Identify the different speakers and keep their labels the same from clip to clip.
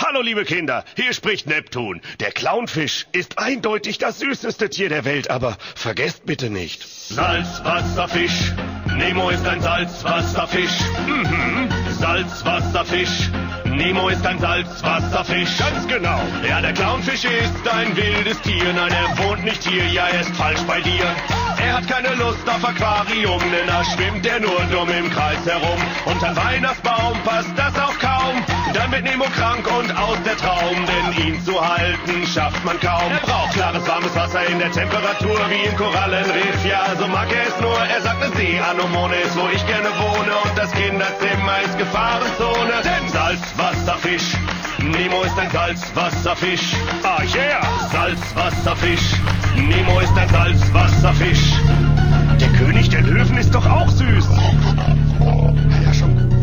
Speaker 1: Hallo liebe Kinder, hier spricht Neptun. Der Clownfisch ist eindeutig das süßeste Tier der Welt, aber vergesst bitte nicht. Salzwasserfisch, Nemo ist ein Salzwasserfisch. Salzwasserfisch, Nemo ist ein Salzwasserfisch. Ganz genau. Ja, der Clownfisch ist ein wildes Tier. Nein, er wohnt nicht hier, ja, er ist falsch bei dir. Er hat keine Lust auf Aquarium, denn da schwimmt er nur dumm im Kreis herum. Unterm Weihnachtsbaum passt das auch kaum. Dann wird Nemo krank und aus der Traum, denn ihn zu halten schafft man kaum. Er braucht klares, warmes Wasser in der Temperatur wie im Korallenriff. Ja, so mag er es nur. Er sagt, eine Seeanemone ist, wo ich gerne wohne. Und das Kinderzimmer ist Gefahrenzone. Denn Salzwasserfisch, Nemo ist ein Salzwasserfisch. Ah, yeah! Salzwasserfisch, Nemo ist ein Salzwasserfisch. Der König der Löwen ist doch auch süß. Ja, schon gut.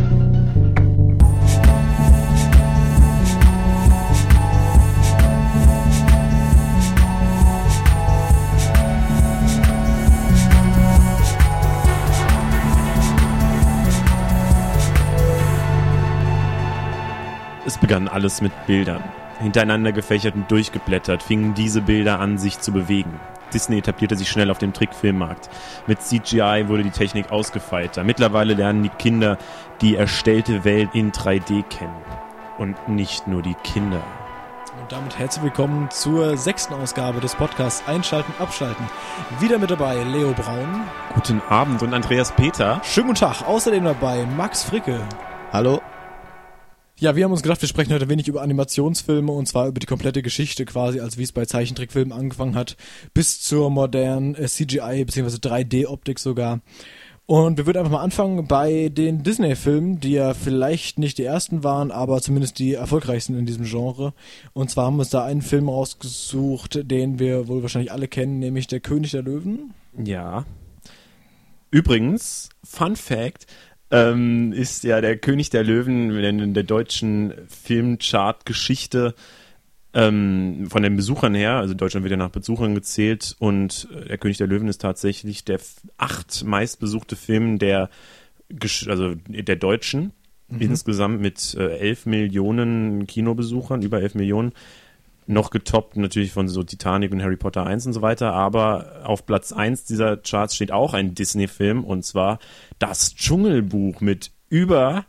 Speaker 2: Es begann alles mit Bildern. Hintereinander gefächert und durchgeblättert fingen diese Bilder an, sich zu bewegen. Disney etablierte sich schnell auf dem Trickfilmmarkt. Mit CGI wurde die Technik ausgefeilter. Mittlerweile lernen die Kinder die erstellte Welt in 3D kennen. Und nicht nur die Kinder.
Speaker 3: Und damit herzlich willkommen zur 6. Ausgabe des Podcasts Einschalten, Abschalten. Wieder mit dabei Leo Braun.
Speaker 2: Guten Abend und Andreas Peter.
Speaker 3: Schönen guten Tag. Außerdem dabei Max Fricke.
Speaker 4: Hallo.
Speaker 3: Ja, wir haben uns gedacht, wir sprechen heute ein wenig über Animationsfilme und zwar über die komplette Geschichte quasi, als wie es bei Zeichentrickfilmen angefangen hat, bis zur modernen CGI bzw. 3D-Optik sogar. Und wir würden einfach mal anfangen bei den Disney-Filmen, die ja vielleicht nicht die ersten waren, aber zumindest die erfolgreichsten in diesem Genre. Und zwar haben wir uns da einen Film rausgesucht, den wir wohl wahrscheinlich alle kennen, nämlich Der König der Löwen.
Speaker 2: Ja. Übrigens, Fun Fact, ist ja der König der Löwen in der deutschen Filmchart-Geschichte von den Besuchern her, also Deutschland wird ja nach Besuchern gezählt und der König der Löwen ist tatsächlich der 8 meistbesuchte Film der Deutschen, insgesamt mit 11 Millionen Kinobesuchern, über 11 Millionen. Noch getoppt natürlich von so Titanic und Harry Potter 1 und so weiter, aber auf Platz 1 dieser Charts steht auch ein Disney-Film und zwar Das Dschungelbuch mit über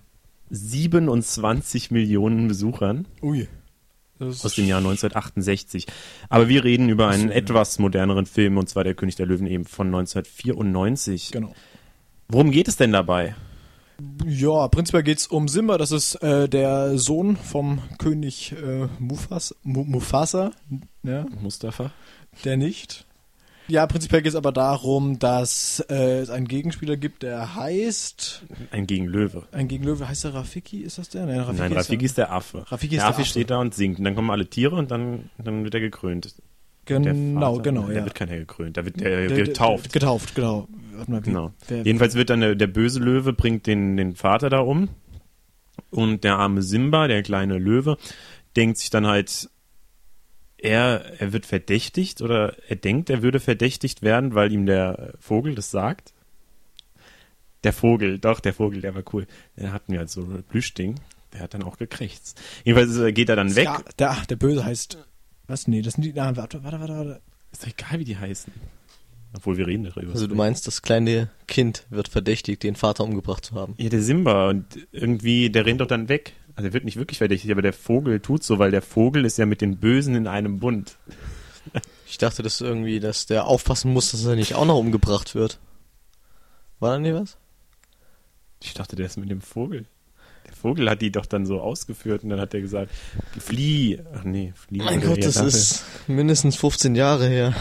Speaker 2: 27 Millionen Besuchern.
Speaker 3: Ui.
Speaker 2: Aus dem Jahr 1968. Aber wir reden über einen etwas moderneren Film und zwar Der König der Löwen eben von 1994.
Speaker 3: Genau.
Speaker 2: Worum geht es denn dabei?
Speaker 3: Ja, prinzipiell geht's um Simba, das ist der Sohn vom König Mufasa, ja?
Speaker 2: Mustafa?
Speaker 3: Der nicht. Ja, prinzipiell geht's aber darum, dass es einen Gegenspieler gibt, der heißt...
Speaker 2: Ein Gegenlöwe.
Speaker 3: Ein Gegenlöwe, heißt der Rafiki, ist das der? Nein,
Speaker 2: Rafiki ist der Affe.
Speaker 3: Der
Speaker 2: Affe steht da und singt und dann kommen alle Tiere und dann wird er gekrönt.
Speaker 3: Genau,
Speaker 2: der
Speaker 3: ja.
Speaker 2: wird keiner gekrönt, da wird der getauft.
Speaker 3: Getauft, genau. Warte mal,
Speaker 2: genau. Jedenfalls wird dann der böse Löwe bringt den Vater da um und der arme Simba, der kleine Löwe, denkt sich dann halt, er wird verdächtigt oder er denkt, er würde verdächtigt werden, weil ihm der Vogel das sagt. Der Vogel, der war cool. Der hatten wir halt so ein Plüschding, der hat dann auch gekrächzt. Jedenfalls geht er dann weg.
Speaker 3: Ja, der Böse heißt... Was? Nee, das sind die... Warte.
Speaker 2: Ist doch egal, wie die heißen. Obwohl, wir reden darüber.
Speaker 4: Also du meinst, das kleine Kind wird verdächtigt, den Vater umgebracht zu haben?
Speaker 2: Ja, der Simba. Und irgendwie, der rennt doch dann weg. Also er wird nicht wirklich verdächtigt, aber der Vogel tut so, weil der Vogel ist ja mit den Bösen in einem Bund.
Speaker 4: Ich dachte, das irgendwie, dass der aufpassen muss, dass er nicht auch noch umgebracht wird. War da nie was?
Speaker 2: Ich dachte, der ist mit dem Vogel. Der Vogel hat die doch dann so ausgeführt und dann hat er gesagt, flieh. Ach nee, flieh.
Speaker 4: Mein Gott, das ist mindestens 15 Jahre her.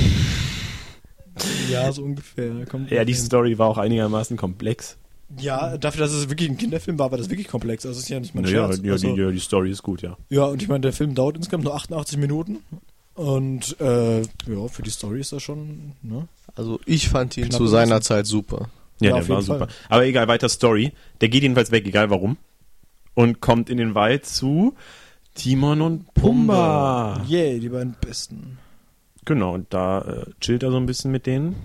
Speaker 3: Ja, so ungefähr.
Speaker 2: Ja, die Story war auch einigermaßen komplex.
Speaker 3: Ja, dafür, dass es wirklich ein Kinderfilm war das wirklich komplex. Also es ist ja nicht mal ein Scherz.
Speaker 2: Ja, die Story ist gut, ja.
Speaker 3: Ja, und ich meine, der Film dauert insgesamt nur 88 Minuten. Und für die Story ist das schon, ne?
Speaker 4: Also ich fand ihn zu seiner Zeit super.
Speaker 2: Ja, der war super. Aber egal, weiter Story. Der geht jedenfalls weg, egal warum. Und kommt in den Wald zu Timon und Pumba.
Speaker 3: Yeah, die beiden Besten.
Speaker 2: Genau, und da chillt er so ein bisschen mit denen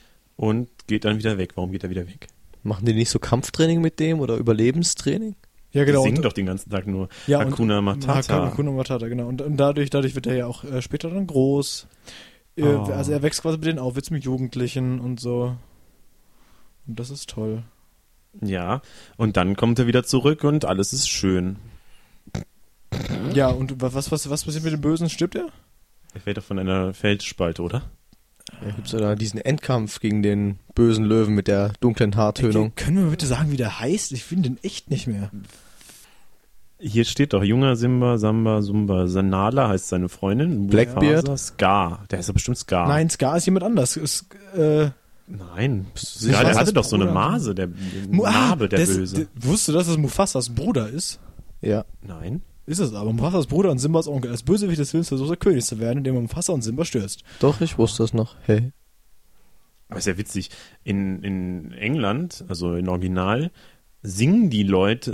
Speaker 2: und geht dann wieder weg. Warum geht er wieder weg?
Speaker 4: Machen die nicht so Kampftraining mit dem oder Überlebenstraining?
Speaker 3: Ja, genau.
Speaker 2: Die singen doch den ganzen Tag nur
Speaker 3: Ja,
Speaker 2: Hakuna Matata.
Speaker 3: Hakuna Matata, genau. Und dadurch wird er ja auch später dann groß. Also er wächst quasi mit denen auf, wird mit Jugendlichen und so. Und das ist toll.
Speaker 2: Ja, und dann kommt er wieder zurück und alles ist schön.
Speaker 3: Ja, und was passiert mit dem Bösen? Stirbt er?
Speaker 2: Er fällt doch von einer Felsspalte, oder?
Speaker 4: Da gibt's ja da diesen Endkampf gegen den bösen Löwen mit der dunklen Haartönung.
Speaker 3: Können wir bitte sagen, wie der heißt? Ich finde den echt nicht mehr.
Speaker 2: Hier steht doch junger Simba, Samba, Sumba, Sanala heißt seine Freundin.
Speaker 4: Blackbeard?
Speaker 2: Mufasa, Scar. Der ist doch bestimmt Scar.
Speaker 3: Nein, Scar ist jemand anders.
Speaker 2: Nein.
Speaker 3: sicher?
Speaker 2: Ja, der
Speaker 3: Mufasas
Speaker 2: hatte doch so eine
Speaker 3: Bruder.
Speaker 2: Mase, der Narbe, der Böse.
Speaker 3: Wusstest du, dass es Mufasas Bruder ist?
Speaker 4: Ja.
Speaker 2: Nein.
Speaker 3: Ist es aber. Mufasas Bruder und Simbas Onkel. Als Bösewicht des Films versucht er König zu werden, indem er Mufasa und Simba stürzt.
Speaker 4: Doch, ich wusste das noch. Hey.
Speaker 2: Aber ist ja witzig. In England, also in Original, singen die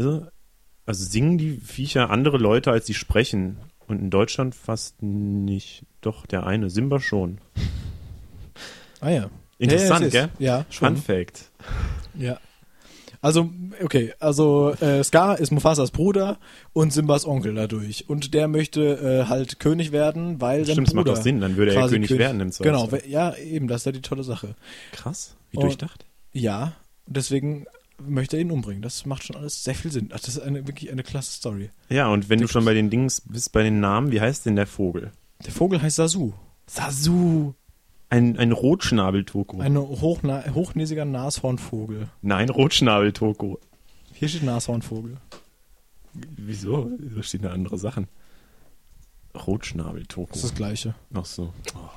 Speaker 2: Viecher andere Leute, als sie sprechen. Und in Deutschland fast nicht. Doch, der eine. Simba schon.
Speaker 3: Ah ja.
Speaker 2: Interessant,
Speaker 3: ja,
Speaker 2: gell?
Speaker 3: Ja, schon.
Speaker 2: Fun Fact.
Speaker 3: Ja. Also, okay, Scar ist Mufasas Bruder und Simbas Onkel dadurch. Und der möchte halt König werden, weil sein
Speaker 2: Stimmt, das
Speaker 3: Bruder
Speaker 2: macht doch Sinn, dann würde er
Speaker 3: quasi
Speaker 2: König werden im
Speaker 3: Genau,
Speaker 2: Zweifelsfall.
Speaker 3: ja, eben, das ist ja die tolle Sache.
Speaker 2: Krass, wie
Speaker 3: Und-
Speaker 2: durchdacht.
Speaker 3: Ja, deswegen möchte er ihn umbringen. Das macht schon alles sehr viel Sinn. Ach, das ist wirklich eine klasse Story.
Speaker 2: Ja, und wenn du schon bei den Dings bist, bei den Namen, wie heißt denn der Vogel?
Speaker 3: Der Vogel heißt Sasu.
Speaker 2: Sasu. Ein Rotschnabeltoko.
Speaker 3: Ein hochnäsiger Nashornvogel.
Speaker 2: Nein, Rotschnabeltoko.
Speaker 3: Hier steht Nashornvogel.
Speaker 2: Wieso? Da stehen da andere Sachen. Rotschnabeltoko.
Speaker 3: Das ist das Gleiche.
Speaker 2: Ach so.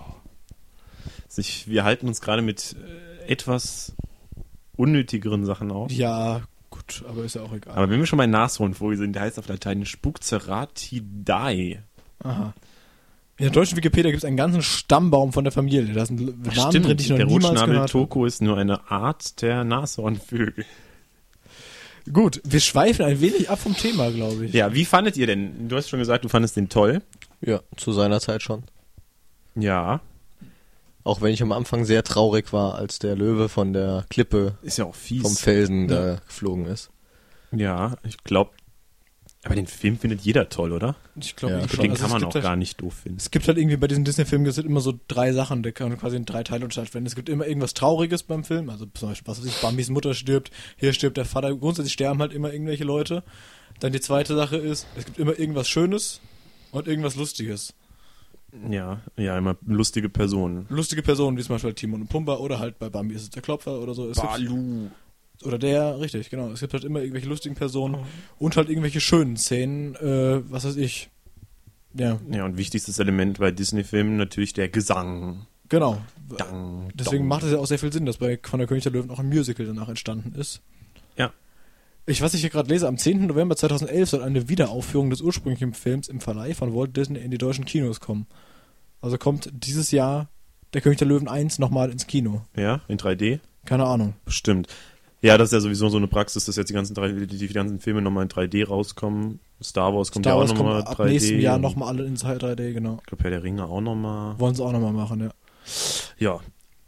Speaker 2: Wir halten uns gerade mit etwas unnötigeren Sachen auf.
Speaker 3: Ja, gut, aber ist ja auch egal.
Speaker 2: Aber wenn wir schon bei Nashornvogel sind, der heißt auf Latein Spucceratidae.
Speaker 3: Aha. In der deutschen Wikipedia gibt es einen ganzen Stammbaum von der Familie. Da sind Namen drin, die ich noch
Speaker 2: der
Speaker 3: niemals gehört habe.
Speaker 2: Rotschnabeltoko ist nur eine Art der Nashornvögel.
Speaker 3: Gut, wir schweifen ein wenig ab vom Thema, glaube ich.
Speaker 2: Ja, wie fandet ihr denn? Du hast schon gesagt, du fandest den toll.
Speaker 4: Ja, zu seiner Zeit schon.
Speaker 2: Ja.
Speaker 4: Auch wenn ich am Anfang sehr traurig war, als der Löwe von der Klippe
Speaker 2: Ist ja auch fies.
Speaker 4: vom Felsen da geflogen ist.
Speaker 2: Ja, ich glaube. Aber den Film findet jeder toll, oder?
Speaker 3: Ich glaube,
Speaker 4: Ja,
Speaker 3: ich
Speaker 2: Den
Speaker 3: schon.
Speaker 2: kann man
Speaker 3: es
Speaker 2: auch
Speaker 3: gibt
Speaker 2: gar
Speaker 3: halt,
Speaker 2: nicht doof finden.
Speaker 3: Es gibt halt irgendwie bei diesen Disney-Filmen gibt es halt immer so 3 Sachen, die kann quasi in 3 Teile unterteilt werden. Es gibt immer irgendwas Trauriges beim Film, also zum Beispiel, was weiß ich, Bambis Mutter stirbt, hier stirbt der Vater. Grundsätzlich sterben halt immer irgendwelche Leute. Dann die zweite Sache ist, es gibt immer irgendwas Schönes und irgendwas Lustiges.
Speaker 2: Ja, immer lustige Personen.
Speaker 3: Lustige Personen, wie zum Beispiel Timon und Pumba oder halt bei Bambi ist es der Klopfer oder so. Oder der, richtig, genau. Es gibt halt immer irgendwelche lustigen Personen und halt irgendwelche schönen Szenen, was weiß ich. Ja,
Speaker 2: Ja, und wichtigstes Element bei Disney-Filmen natürlich der Gesang.
Speaker 3: genau.
Speaker 2: Dang,
Speaker 3: Deswegen
Speaker 2: dong.
Speaker 3: macht es ja auch sehr viel Sinn, dass bei von der König der Löwen auch ein Musical danach entstanden ist.
Speaker 2: Ja.
Speaker 3: Was ich hier gerade lese, am 10. November 2011 soll eine Wiederaufführung des ursprünglichen Films im Verleih von Walt Disney in die deutschen Kinos kommen. Also kommt dieses Jahr der König der Löwen 1 nochmal ins Kino.
Speaker 2: Ja, in 3D?
Speaker 3: Keine Ahnung.
Speaker 2: Bestimmt. Ja, das ist ja sowieso so eine Praxis, dass jetzt die ganzen Filme nochmal in 3D rauskommen. Star Wars kommt
Speaker 3: Star
Speaker 2: ja auch
Speaker 3: Wars kommt
Speaker 2: nochmal
Speaker 3: ab
Speaker 2: 3D.
Speaker 3: nächstem Jahr nochmal alle in 3D, genau.
Speaker 2: Ich glaube, Herr der Ringe auch nochmal.
Speaker 3: Wollen sie auch nochmal machen, ja.
Speaker 2: Ja.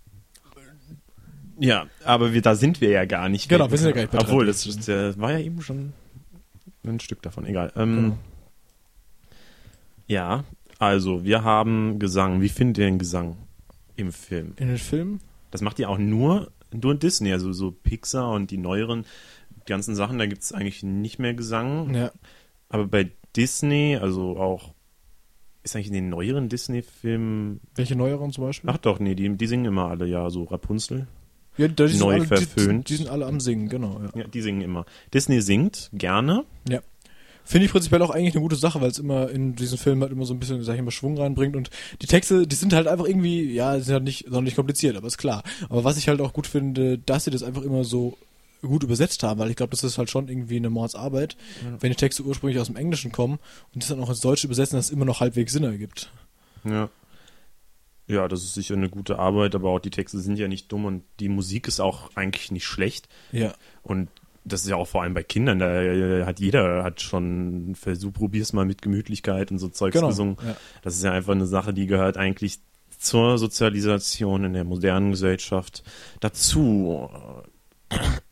Speaker 2: Ja, aber da sind wir ja gar nicht.
Speaker 3: Genau, wir sind ja gar nicht bei
Speaker 2: Obwohl,
Speaker 3: 3D.
Speaker 2: das war ja eben schon ein Stück davon, egal.
Speaker 3: Genau.
Speaker 2: Ja, also, wir haben Gesang. Wie findet ihr den Gesang im Film?
Speaker 3: In den Filmen?
Speaker 2: Das macht ihr auch nur Disney, also so Pixar und die neueren ganzen Sachen, da gibt es eigentlich nicht mehr Gesang.
Speaker 3: Ja.
Speaker 2: Aber bei Disney, also auch, ist eigentlich in den neueren Disney-Filmen,
Speaker 3: Welche neueren zum Beispiel?
Speaker 2: ach doch, nee, die singen immer alle, ja, so Rapunzel.
Speaker 3: Ja, die sind
Speaker 2: neu
Speaker 3: alle,
Speaker 2: verföhnt.
Speaker 3: Die sind alle am Singen, genau, ja.
Speaker 2: Ja, die singen immer. Disney singt gerne.
Speaker 3: Ja. Finde ich prinzipiell auch eigentlich eine gute Sache, weil es immer in diesen Filmen halt immer so ein bisschen, sag ich mal, Schwung reinbringt und die Texte, die sind halt einfach irgendwie, ja, die sind halt nicht sonderlich kompliziert, aber ist klar. Aber was ich halt auch gut finde, dass sie das einfach immer so gut übersetzt haben, weil ich glaube, das ist halt schon irgendwie eine Mordsarbeit, wenn die Texte ursprünglich aus dem Englischen kommen und das dann auch ins Deutsche übersetzen, dass es immer noch halbwegs Sinn ergibt.
Speaker 2: Ja. Ja, das ist sicher eine gute Arbeit, aber auch die Texte sind ja nicht dumm und die Musik ist auch eigentlich nicht schlecht.
Speaker 3: Ja.
Speaker 2: Und das ist ja auch vor allem bei Kindern, da hat jeder schon versucht, probier's mal mit Gemütlichkeit und so Zeugs
Speaker 3: Genau,
Speaker 2: gesungen.
Speaker 3: ja.
Speaker 2: Das ist ja einfach eine Sache, die gehört eigentlich zur Sozialisation in der modernen Gesellschaft dazu.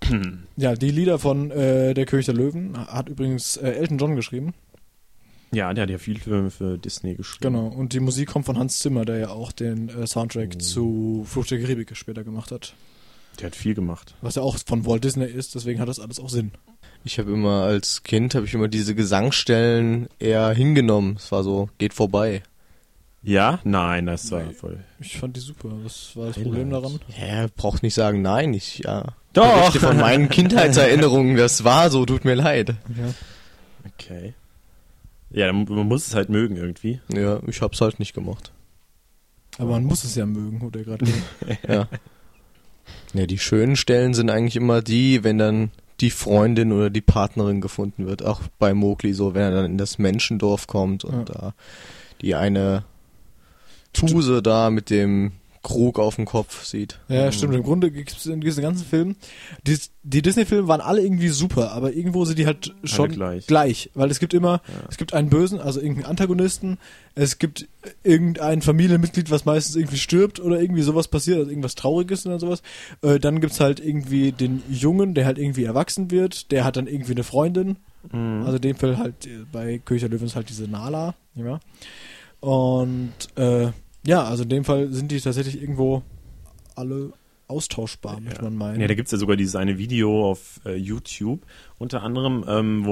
Speaker 3: Ja, die Lieder von Der König der Löwen hat übrigens Elton John geschrieben.
Speaker 2: Ja, der hat ja viel für Disney geschrieben.
Speaker 3: Genau, und die Musik kommt von Hans Zimmer, der ja auch den Soundtrack zu Flucht der Karibik später gemacht hat.
Speaker 2: Der hat viel gemacht.
Speaker 3: Was ja auch von Walt Disney ist, deswegen hat das alles auch Sinn.
Speaker 4: Ich habe immer als Kind diese Gesangsstellen eher hingenommen. Es war so, geht vorbei.
Speaker 2: Ja? Nein, das war voll.
Speaker 3: Ich fand die super. Was war das Problem daran?
Speaker 4: Ja, braucht nicht sagen nein.
Speaker 2: Doch!
Speaker 4: Berichte von meinen Kindheitserinnerungen, das war so, tut mir leid.
Speaker 3: Ja.
Speaker 2: Okay. Ja, man muss es halt mögen irgendwie.
Speaker 4: Ja, ich hab's halt nicht gemacht.
Speaker 3: Aber man muss es ja mögen, oder gerade.
Speaker 4: Ja. Ja, die schönen Stellen sind eigentlich immer die, wenn dann die Freundin oder die Partnerin gefunden wird. Auch bei Mowgli so, wenn er dann in das Menschendorf kommt und da die eine Tuse da mit dem Krug auf dem Kopf sieht.
Speaker 3: Ja, stimmt. Im Grunde gibt es in diesen ganzen Filmen, die Disney-Filme waren alle irgendwie super, aber irgendwo sind die halt schon gleich. Weil es gibt immer, es gibt einen Bösen, also irgendeinen Antagonisten, es gibt irgendein Familienmitglied, was meistens irgendwie stirbt oder irgendwie sowas passiert, also irgendwas Trauriges oder sowas. Dann gibt's halt irgendwie den Jungen, der halt irgendwie erwachsen wird, der hat dann irgendwie eine Freundin. Also in dem Fall halt bei König der Löwen ist halt diese Nala, ja. Und ja, also in dem Fall sind die tatsächlich irgendwo alle austauschbar, möchte man meinen.
Speaker 2: Ja, da gibt's ja sogar dieses eine Video auf YouTube, unter anderem,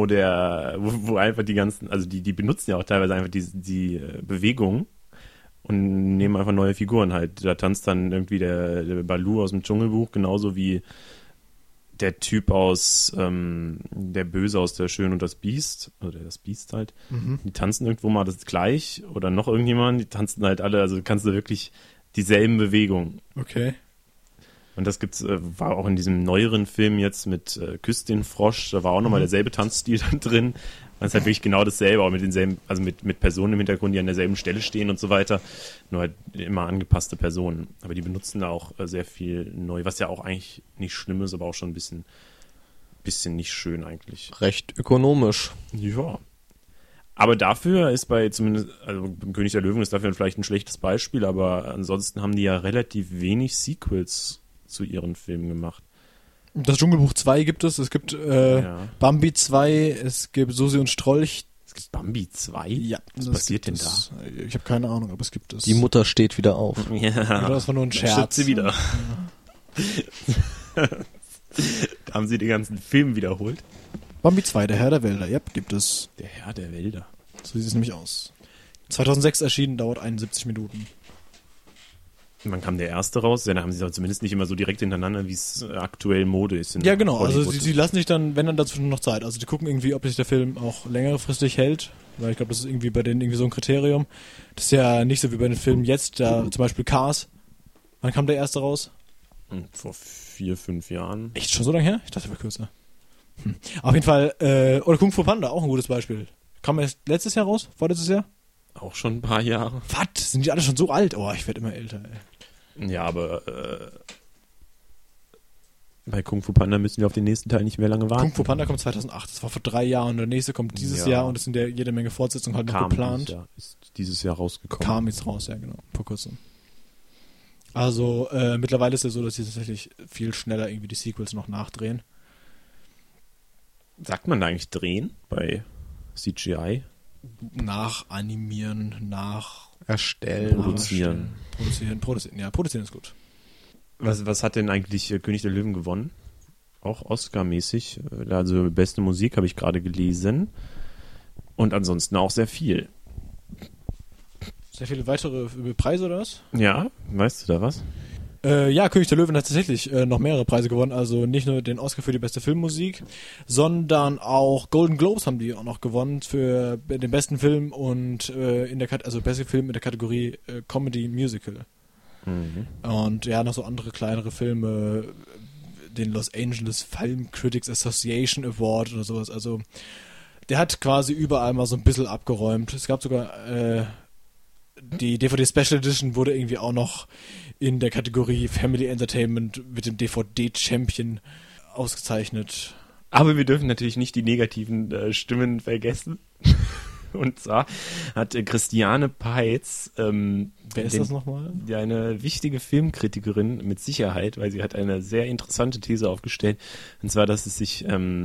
Speaker 2: wo einfach die ganzen, also die benutzen ja auch teilweise einfach die Bewegung und nehmen einfach neue Figuren halt. Da tanzt dann irgendwie der Baloo aus dem Dschungelbuch, genauso wie der Typ aus, der Böse aus der Schön und das Biest, oder das Biest halt, die tanzen irgendwo mal das gleich, oder noch irgendjemand, die tanzen halt alle, also kannst du wirklich dieselben Bewegungen.
Speaker 3: Okay.
Speaker 2: Und das gibt's, war auch in diesem neueren Film jetzt mit Küss den Frosch, da war auch nochmal derselbe Tanzstil dann drin. Das ist halt wirklich genau dasselbe, auch mit denselben, also mit Personen im Hintergrund, die an derselben Stelle stehen und so weiter. Nur halt immer angepasste Personen. Aber die benutzen da auch sehr viel neu, was ja auch eigentlich nicht schlimm ist, aber auch schon ein bisschen nicht schön eigentlich.
Speaker 4: Recht ökonomisch.
Speaker 2: Ja. Aber dafür ist zumindest, also König der Löwen ist dafür vielleicht ein schlechtes Beispiel, aber ansonsten haben die ja relativ wenig Sequels zu ihren Filmen gemacht.
Speaker 3: Das Dschungelbuch 2 gibt es gibt Bambi 2, es gibt Susi und Strolch.
Speaker 2: Es gibt Bambi 2?
Speaker 3: Ja.
Speaker 2: Was passiert denn da?
Speaker 3: Ich habe keine Ahnung, aber es gibt es.
Speaker 4: Die Mutter steht wieder auf.
Speaker 2: Ja.
Speaker 3: Das war nur ein Scherz.
Speaker 2: Stirbt sie wieder. Ja. Da haben sie den ganzen Film wiederholt.
Speaker 3: Bambi 2, der Herr der Wälder, ja, gibt es.
Speaker 2: Der Herr der Wälder.
Speaker 3: So sieht es nämlich aus. 2006 erschienen, dauert 71 Minuten.
Speaker 2: Wann kam der erste raus? Ja, da haben sie doch zumindest nicht immer so direkt hintereinander, wie es aktuell Mode ist.
Speaker 3: Ja, genau. Also sie lassen sich dann, wenn dann dazwischen noch Zeit. Also die gucken irgendwie, ob sich der Film auch längerfristig hält. Weil ich glaube, das ist irgendwie bei denen irgendwie so ein Kriterium. Das ist ja nicht so wie bei den Filmen jetzt. Da zum Beispiel Cars. Wann kam der erste raus?
Speaker 2: Vor 4-5 Jahren.
Speaker 3: Echt schon so lange her? Ich dachte, der war kürzer. Auf jeden Fall, oder Kung Fu Panda, auch ein gutes Beispiel. Kam erst letztes Jahr raus? Vorletztes Jahr?
Speaker 2: Auch schon ein paar Jahre.
Speaker 3: Was? Sind die alle schon so alt? Oh, ich werde immer älter, ey.
Speaker 2: Ja, aber bei Kung Fu Panda müssen wir auf den nächsten Teil nicht mehr lange warten.
Speaker 3: Kung Fu Panda kommt 2008, das war vor 3 Jahren. Und der nächste kommt dieses Jahr und es sind ja jede Menge Fortsetzungen halt noch geplant.
Speaker 2: Ist dieses Jahr rausgekommen.
Speaker 3: Kam jetzt raus, ja genau, vor kurzem. Also mittlerweile ist es ja so, dass sie tatsächlich viel schneller irgendwie die Sequels noch nachdrehen.
Speaker 2: Sagt man da eigentlich drehen bei CGI?
Speaker 3: Nachanimieren,
Speaker 4: erstellen,
Speaker 2: produzieren.
Speaker 3: Produzieren ist gut.
Speaker 2: Was hat denn eigentlich König der Löwen gewonnen? Auch Oscar-mäßig. Also beste Musik habe ich gerade gelesen. Und ansonsten auch sehr viel.
Speaker 3: Sehr viele weitere Preise oder was?
Speaker 2: Ja, weißt du da was?
Speaker 3: Ja, König der Löwen hat tatsächlich noch mehrere Preise gewonnen. Also nicht nur den Oscar für die beste Filmmusik, sondern auch Golden Globes haben die auch noch gewonnen für den besten Film und beste Film in der Kategorie Comedy Musical. Und ja, noch so andere kleinere Filme, den Los Angeles Film Critics Association Award oder sowas. Also der hat quasi überall mal so ein bisschen abgeräumt. Es gab sogar die DVD Special Edition wurde irgendwie auch noch in der Kategorie Family Entertainment mit dem DVD Champion ausgezeichnet.
Speaker 2: Aber wir dürfen natürlich nicht die negativen Stimmen vergessen. Und zwar hat Christiane Peitz,
Speaker 3: Wer ist das nochmal?
Speaker 2: eine wichtige Filmkritikerin mit Sicherheit, weil sie hat eine sehr interessante These aufgestellt. Und zwar, dass es sich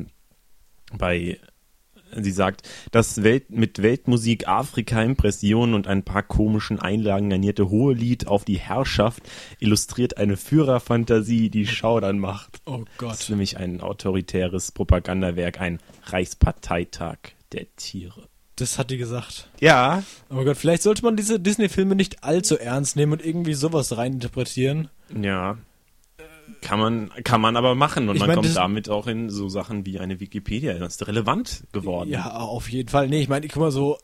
Speaker 2: sie sagt, das mit Weltmusik, Afrika, Impressionen und ein paar komischen Einlagen garnierte Hohelied auf die Herrschaft illustriert eine Führerfantasie, die Schaudern macht.
Speaker 3: Oh Gott.
Speaker 2: Das ist nämlich ein autoritäres Propagandawerk, ein Reichsparteitag der Tiere.
Speaker 3: Das hat die gesagt.
Speaker 2: Ja.
Speaker 3: Oh Gott, vielleicht sollte man diese Disney-Filme nicht allzu ernst nehmen und irgendwie sowas reininterpretieren.
Speaker 2: Ja. Kann man aber machen und
Speaker 3: Ich
Speaker 2: man
Speaker 3: mein,
Speaker 2: kommt damit auch in so Sachen wie eine Wikipedia. Das ist relevant geworden.
Speaker 3: Ja, auf jeden Fall. Nee, ich meine, guck mal so,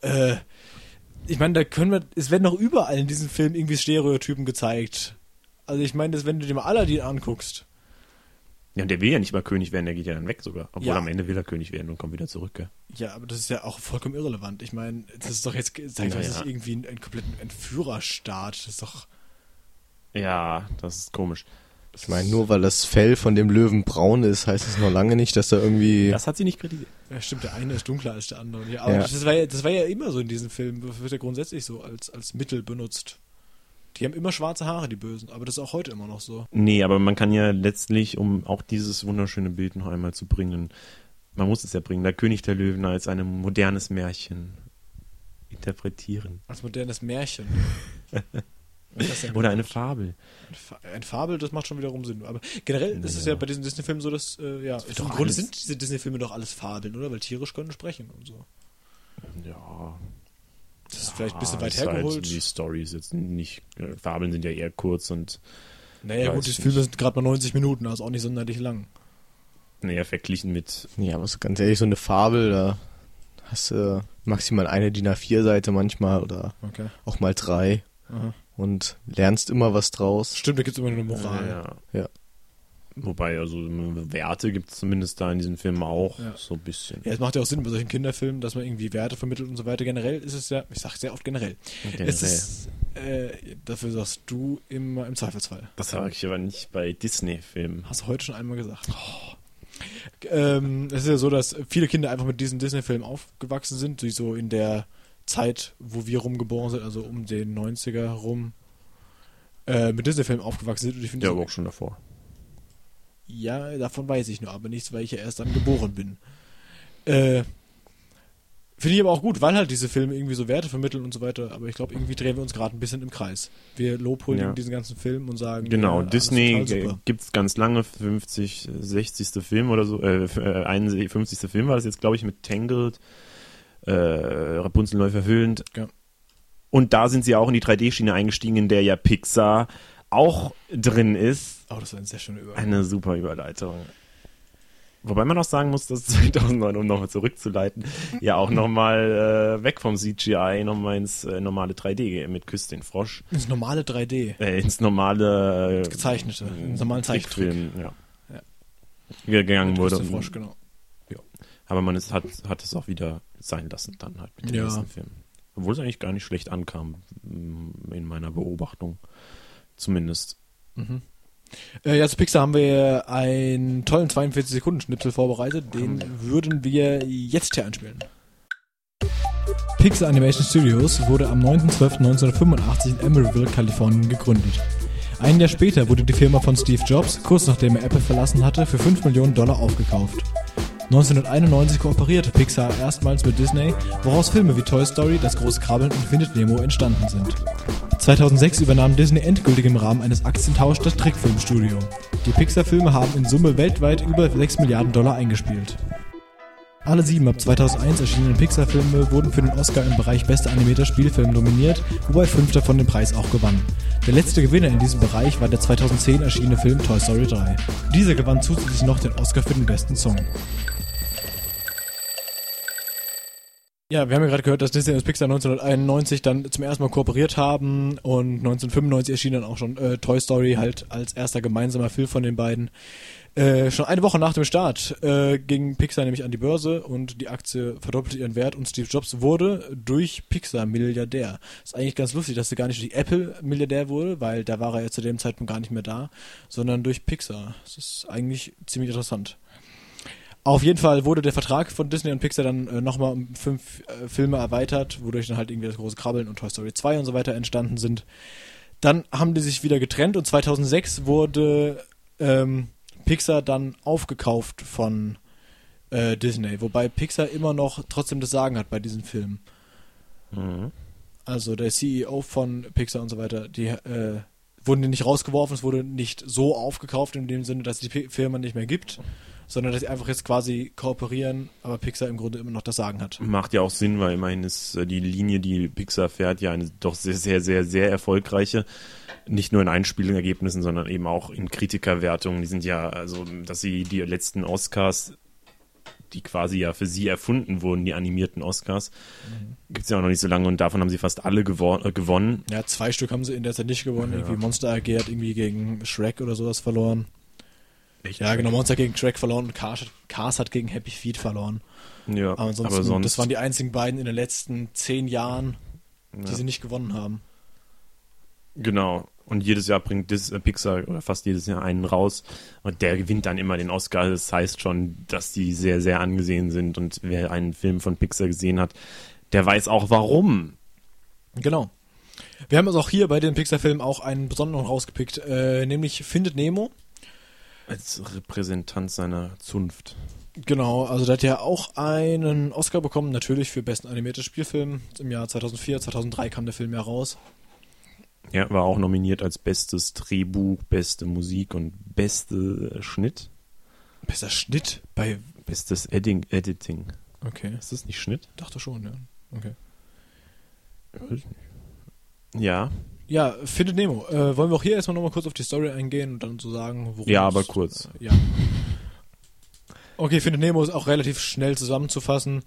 Speaker 3: es werden doch überall in diesen Filmen irgendwie Stereotypen gezeigt. Also ich meine, wenn du dir mal Aladdin anguckst.
Speaker 2: Ja, und der will ja nicht mal König werden, der geht ja dann weg sogar. Obwohl
Speaker 3: Ja.
Speaker 2: am Ende will er König werden und kommt wieder zurück, gell?
Speaker 3: Ja, aber das ist ja auch vollkommen irrelevant. Ich meine, das ist doch jetzt, zeigt doch nicht irgendwie ein kompletten Entführerstaat. Das ist doch...
Speaker 2: Ja, das ist komisch.
Speaker 4: Ich meine, nur weil das Fell von dem Löwen braun ist, heißt es noch lange nicht, dass da irgendwie...
Speaker 2: Das hat sie nicht kritisiert.
Speaker 3: Ja, stimmt, der eine ist dunkler als der andere. Ja, aber
Speaker 4: Ja.
Speaker 3: das war ja immer so in diesen Filmen. Das wird ja grundsätzlich so als Mittel benutzt. Die haben immer schwarze Haare, die Bösen. Aber das ist auch heute immer noch so.
Speaker 2: Nee, aber man kann ja letztlich, um auch dieses wunderschöne Bild noch einmal zu bringen, man muss es ja bringen, der König der Löwen als ein modernes Märchen interpretieren.
Speaker 3: Als modernes Märchen. Was ist das denn?
Speaker 2: Oder eine Fabel.
Speaker 3: Ein Fabel, das macht schon wiederum Sinn. Aber generell ist es ja bei diesen Disney-Filmen so, dass, im Grunde sind diese Disney-Filme doch alles Fabeln, oder? Weil tierisch können sprechen und so.
Speaker 2: Ja.
Speaker 3: Das ist vielleicht ein bisschen weit
Speaker 2: ist halt,
Speaker 3: hergeholt.
Speaker 2: die Storys jetzt nicht, Fabeln sind ja eher kurz und
Speaker 3: Naja,
Speaker 2: weiß
Speaker 3: gut, die
Speaker 2: nicht.
Speaker 3: Filme sind gerade mal 90 Minuten, also auch nicht sonderlich lang.
Speaker 2: naja, verglichen mit,
Speaker 4: Ja, aber so ganz ehrlich, so eine Fabel, da hast du maximal eine DIN A4-Seite manchmal oder
Speaker 3: Okay.
Speaker 4: auch mal 3
Speaker 3: Aha.
Speaker 4: und lernst immer was draus.
Speaker 3: Stimmt, da gibt es immer eine Moral.
Speaker 2: ja.
Speaker 4: Ja.
Speaker 2: Wobei, also Werte gibt es zumindest da in diesen Filmen auch
Speaker 3: Ja.
Speaker 2: so ein bisschen.
Speaker 3: Ja, es macht ja auch Sinn bei solchen Kinderfilmen, dass man irgendwie Werte vermittelt und so weiter. Generell ist es ja, ich sag sehr oft generell. Es ist, dafür sagst du immer im Zweifelsfall.
Speaker 2: Das sage ich aber nicht bei Disney-Filmen.
Speaker 3: Hast du heute schon einmal gesagt. Es ist ja so, dass viele Kinder einfach mit diesen Disney-Filmen aufgewachsen sind, die so in der Zeit, wo wir rumgeboren sind, also um den 90er rum, mit Disney-Filmen aufgewachsen sind. Und ich finde
Speaker 2: Ja,
Speaker 3: so,
Speaker 2: aber auch schon davor.
Speaker 3: ja, davon weiß ich nur, aber nichts, weil ich ja erst dann geboren bin. Finde ich aber auch gut, weil halt diese Filme irgendwie so Werte vermitteln und so weiter, aber ich glaube, irgendwie drehen wir uns gerade ein bisschen im Kreis. Wir lobhuldigen
Speaker 2: Ja.
Speaker 3: diesen ganzen Film und sagen,
Speaker 2: Genau,
Speaker 3: alles
Speaker 2: Disney
Speaker 3: total super.
Speaker 2: gibt es ganz lange, 50, 60. Film oder so, 51. Film war das jetzt, glaube ich, mit Tangled, Rapunzel neu verhüllend.
Speaker 3: Ja.
Speaker 2: Und da sind sie auch in die 3D-Schiene eingestiegen, in der ja Pixar auch drin ist.
Speaker 3: Oh, das war eine sehr schöne Überleitung.
Speaker 2: Eine super Überleitung. Wobei man auch sagen muss, dass 2009, um nochmal zurückzuleiten, ja auch nochmal weg vom CGI nochmal ins normale 3D mit Küss den Frosch.
Speaker 3: Ins normale 3D.
Speaker 2: Ins normale
Speaker 3: Ins gezeichnete, ins normalen Zeichentrick.
Speaker 2: Trickfilm, ja.
Speaker 3: Ja.
Speaker 2: Gegangen wurde.
Speaker 3: Küss den Frosch, genau.
Speaker 2: Aber man hat es auch wieder sein lassen dann halt mit dem
Speaker 3: Ja.
Speaker 2: nächsten Film. Obwohl es eigentlich gar nicht schlecht ankam, in meiner Beobachtung. Zumindest.
Speaker 3: Ja, zu Pixar haben wir einen tollen 42-Sekunden-Schnipsel vorbereitet. Den würden wir jetzt hier einspielen. Pixar Animation Studios wurde am 9.12.1985 in Emeryville, Kalifornien gegründet. Ein Jahr später wurde die Firma von Steve Jobs, kurz nachdem er Apple verlassen hatte, für $5 Millionen aufgekauft. 1991 kooperierte Pixar erstmals mit Disney, woraus Filme wie Toy Story, Das große Krabbeln und Findet Nemo entstanden sind. 2006 übernahm Disney endgültig im Rahmen eines Aktientauschs das Trickfilmstudio. Die Pixar-Filme haben in Summe weltweit über $6 Milliarden eingespielt. Alle 7 ab 2001 erschienenen Pixar-Filme wurden für den Oscar im Bereich Bester animierter Spielfilm nominiert, wobei 5 davon den Preis auch gewann. Der letzte Gewinner in diesem Bereich war der 2010 erschienene Film Toy Story 3. Dieser gewann zusätzlich noch den Oscar für den besten Song. Ja, wir haben ja gerade gehört, dass Disney und Pixar 1991 dann zum ersten Mal kooperiert haben und 1995 erschien dann auch schon Toy Story halt als erster gemeinsamer Film von den beiden. Schon eine Woche nach dem Start ging Pixar nämlich an die Börse und die Aktie verdoppelte ihren Wert und Steve Jobs wurde durch Pixar Milliardär. Ist eigentlich ganz lustig, dass er gar nicht durch Apple Milliardär wurde, weil da war er ja zu dem Zeitpunkt gar nicht mehr da, sondern durch Pixar. Das ist eigentlich ziemlich interessant. Auf jeden Fall wurde der Vertrag von Disney und Pixar dann nochmal um 5 Filme erweitert, wodurch dann halt irgendwie das große Krabbeln und Toy Story 2 und so weiter entstanden sind. Dann haben die sich wieder getrennt und 2006 wurde Pixar dann aufgekauft von Disney, wobei Pixar immer noch trotzdem das Sagen hat bei diesen Filmen.
Speaker 2: Mhm.
Speaker 3: Also der CEO von Pixar und so weiter, die wurden nicht rausgeworfen, es wurde nicht so aufgekauft in dem Sinne, dass es die Firma nicht mehr gibt, sondern dass sie einfach jetzt quasi kooperieren, aber Pixar im Grunde immer noch das Sagen hat.
Speaker 2: Macht ja auch Sinn, weil immerhin ist die Linie, die Pixar fährt, ja eine doch sehr, sehr, sehr, sehr erfolgreiche. Nicht nur in Einspielergebnissen, sondern eben auch in Kritikerwertungen. Die sind ja, also, dass sie die letzten Oscars, die quasi ja für sie erfunden wurden, die animierten Oscars, gibt's ja auch noch nicht so lange und davon haben sie fast alle gewonnen.
Speaker 3: Ja, 2 Stück haben sie in der Zeit nicht gewonnen. Irgendwie Monster AG hat irgendwie gegen Shrek oder sowas verloren.
Speaker 2: Echt?
Speaker 3: Ja, genau, Monster gegen Shrek verloren und Cars hat gegen Happy Feet verloren.
Speaker 2: Ja,
Speaker 3: Aber ansonsten, das waren die einzigen beiden in den letzten 10 Jahren, die sie nicht gewonnen haben.
Speaker 2: Genau. Und jedes Jahr bringt Pixar oder fast jedes Jahr einen raus und der gewinnt dann immer den Oscar. Das heißt schon, dass die sehr, sehr angesehen sind und wer einen Film von Pixar gesehen hat, der weiß auch warum.
Speaker 3: Genau. Wir haben also auch hier bei den Pixar-Filmen auch einen besonderen rausgepickt, nämlich Findet Nemo.
Speaker 2: Als Repräsentant seiner Zunft.
Speaker 3: Genau, also der hat ja auch einen Oscar bekommen, natürlich für besten animierten Spielfilm. Im Jahr 2004, 2003 kam der Film ja raus.
Speaker 2: Ja, war auch nominiert als bestes Drehbuch, beste Musik und beste Schnitt.
Speaker 3: Bester Schnitt bei...
Speaker 2: Bestes Editing.
Speaker 3: Okay.
Speaker 2: Ist das nicht Schnitt?
Speaker 3: Dachte schon, ja. Okay.
Speaker 2: Weiß nicht. Ja.
Speaker 3: Ja, Findet Nemo. Wollen wir auch hier erstmal nochmal kurz auf die Story eingehen und dann so sagen, worum
Speaker 2: Ja,
Speaker 3: es-
Speaker 2: aber kurz.
Speaker 3: Ja. Okay, Findet Nemo ist auch relativ schnell zusammenzufassen.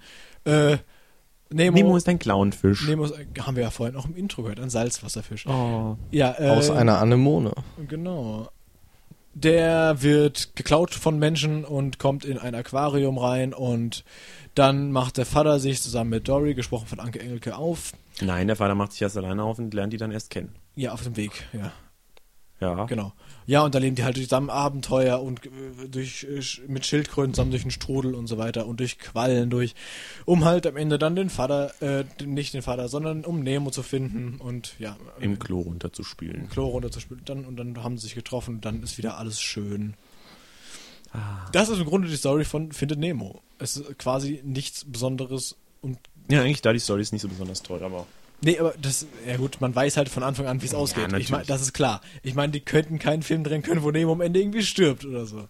Speaker 3: Nemo
Speaker 2: ist ein Clownfisch.
Speaker 3: Nemo ist, haben wir ja vorhin auch im Intro gehört, ein Salzwasserfisch.
Speaker 2: Oh.
Speaker 3: Ja,
Speaker 4: Aus einer Anemone.
Speaker 3: Genau. Der wird geklaut von Menschen und kommt in ein Aquarium rein und dann macht der Vater sich zusammen mit Dory, gesprochen von Anke Engelke, auf.
Speaker 2: Nein, der Vater macht sich erst alleine auf und lernt die dann erst kennen.
Speaker 3: Ja, auf dem Weg, ja.
Speaker 2: Ja.
Speaker 3: Genau. Ja, und da leben die halt zusammen Abenteuer und mit Schildkröten zusammen durch den Strudel und so weiter und durch Quallen durch, um halt am Ende dann den Vater, nicht den Vater, sondern um Nemo zu finden und ja.
Speaker 2: Im Klo runterzuspülen.
Speaker 3: Klo runterzuspülen. Und dann haben sie sich getroffen und dann ist wieder alles schön. Das ist im Grunde die Story von Findet Nemo. Es ist quasi nichts Besonderes und
Speaker 2: Ja, eigentlich da die Story ist nicht so besonders toll, aber
Speaker 3: nee, aber das, ja gut, man weiß halt von Anfang an, wie es ausgeht. Ich
Speaker 2: natürlich.
Speaker 3: meine, das ist klar. Ich meine, die könnten keinen Film drehen können, wo Nemo am Ende irgendwie stirbt oder so.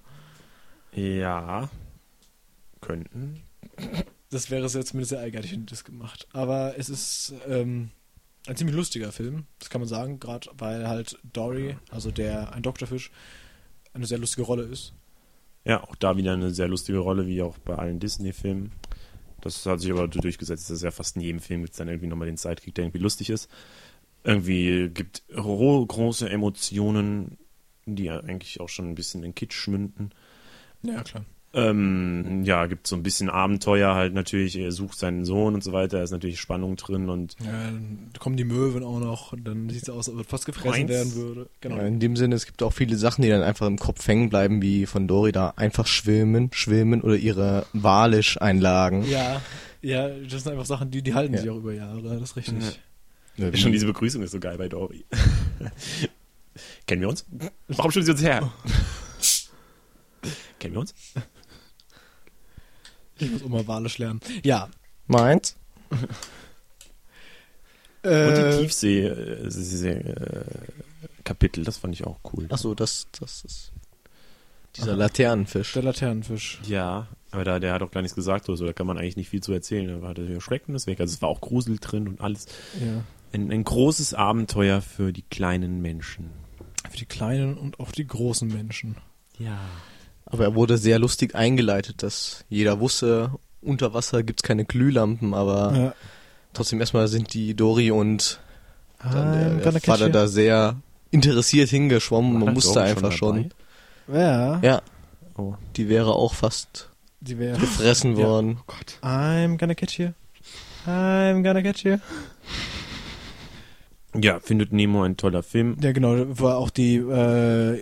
Speaker 2: ja, könnten.
Speaker 3: Das wäre sehr zumindest sehr eigenartig, wenn die das gemacht. Aber es ist ein ziemlich lustiger Film, das kann man sagen, gerade weil halt Dory, also ein Doktorfisch, eine sehr lustige Rolle ist.
Speaker 2: Ja, auch da wieder eine sehr lustige Rolle, wie auch bei allen Disney-Filmen. Das hat sich aber durchgesetzt, dass ja fast in jedem Film gibt es dann irgendwie nochmal den Sidekick, der irgendwie lustig ist. Irgendwie gibt große Emotionen, die ja eigentlich auch schon ein bisschen in Kitsch münden.
Speaker 3: Ja, klar.
Speaker 2: Ja, gibt so ein bisschen Abenteuer halt natürlich, er sucht seinen Sohn und so weiter, da ist natürlich Spannung drin und
Speaker 3: Ja, dann kommen die Möwen auch noch und dann sieht es aus, als ob fast gefressen
Speaker 2: Meins.
Speaker 3: werden würde. Genau.
Speaker 4: Ja, in dem Sinne, es gibt auch viele Sachen, die dann einfach im Kopf hängen bleiben, wie von Dory da einfach schwimmen oder ihre Walisch-Einlagen.
Speaker 3: Ja, das sind einfach Sachen, die halten
Speaker 4: Ja.
Speaker 3: sich auch über Jahre, das ist richtig.
Speaker 4: Ja,
Speaker 2: schon diese Begrüßung ist so geil bei Dory. Kennen wir uns? Warum stellen Sie uns her? Kennen wir uns?
Speaker 3: Ich muss auch mal Walisch lernen. Ja.
Speaker 4: Meins?
Speaker 2: Und die Tiefsee-Kapitel, das fand ich auch cool.
Speaker 4: Achso, das ist dieser Laternenfisch.
Speaker 3: Der Laternenfisch.
Speaker 2: Ja, aber der hat auch gar nichts gesagt oder so, da kann man eigentlich nicht viel zu erzählen. Da war der Schreck und deswegen, also es war auch Grusel drin und alles.
Speaker 3: Ja.
Speaker 2: Ein großes Abenteuer für die kleinen Menschen.
Speaker 3: Für die kleinen und auch die großen Menschen.
Speaker 2: Ja.
Speaker 4: Aber er wurde sehr lustig eingeleitet, dass jeder wusste, unter Wasser gibt's keine Glühlampen, aber
Speaker 3: Ja.
Speaker 4: trotzdem erstmal sind die Dory und dann
Speaker 3: gonna
Speaker 4: der
Speaker 3: catch
Speaker 4: Vater
Speaker 3: you.
Speaker 4: da sehr interessiert hingeschwommen. Man musste einfach schon.
Speaker 3: Ja.
Speaker 4: Ja,
Speaker 2: Oh.
Speaker 4: die wäre auch fast
Speaker 3: Die wäre.
Speaker 4: gefressen
Speaker 3: Ja.
Speaker 4: worden.
Speaker 2: Oh Gott.
Speaker 3: I'm gonna catch you. I'm gonna catch you.
Speaker 2: Ja, Findet Nemo ein toller Film.
Speaker 3: Ja, genau, war auch die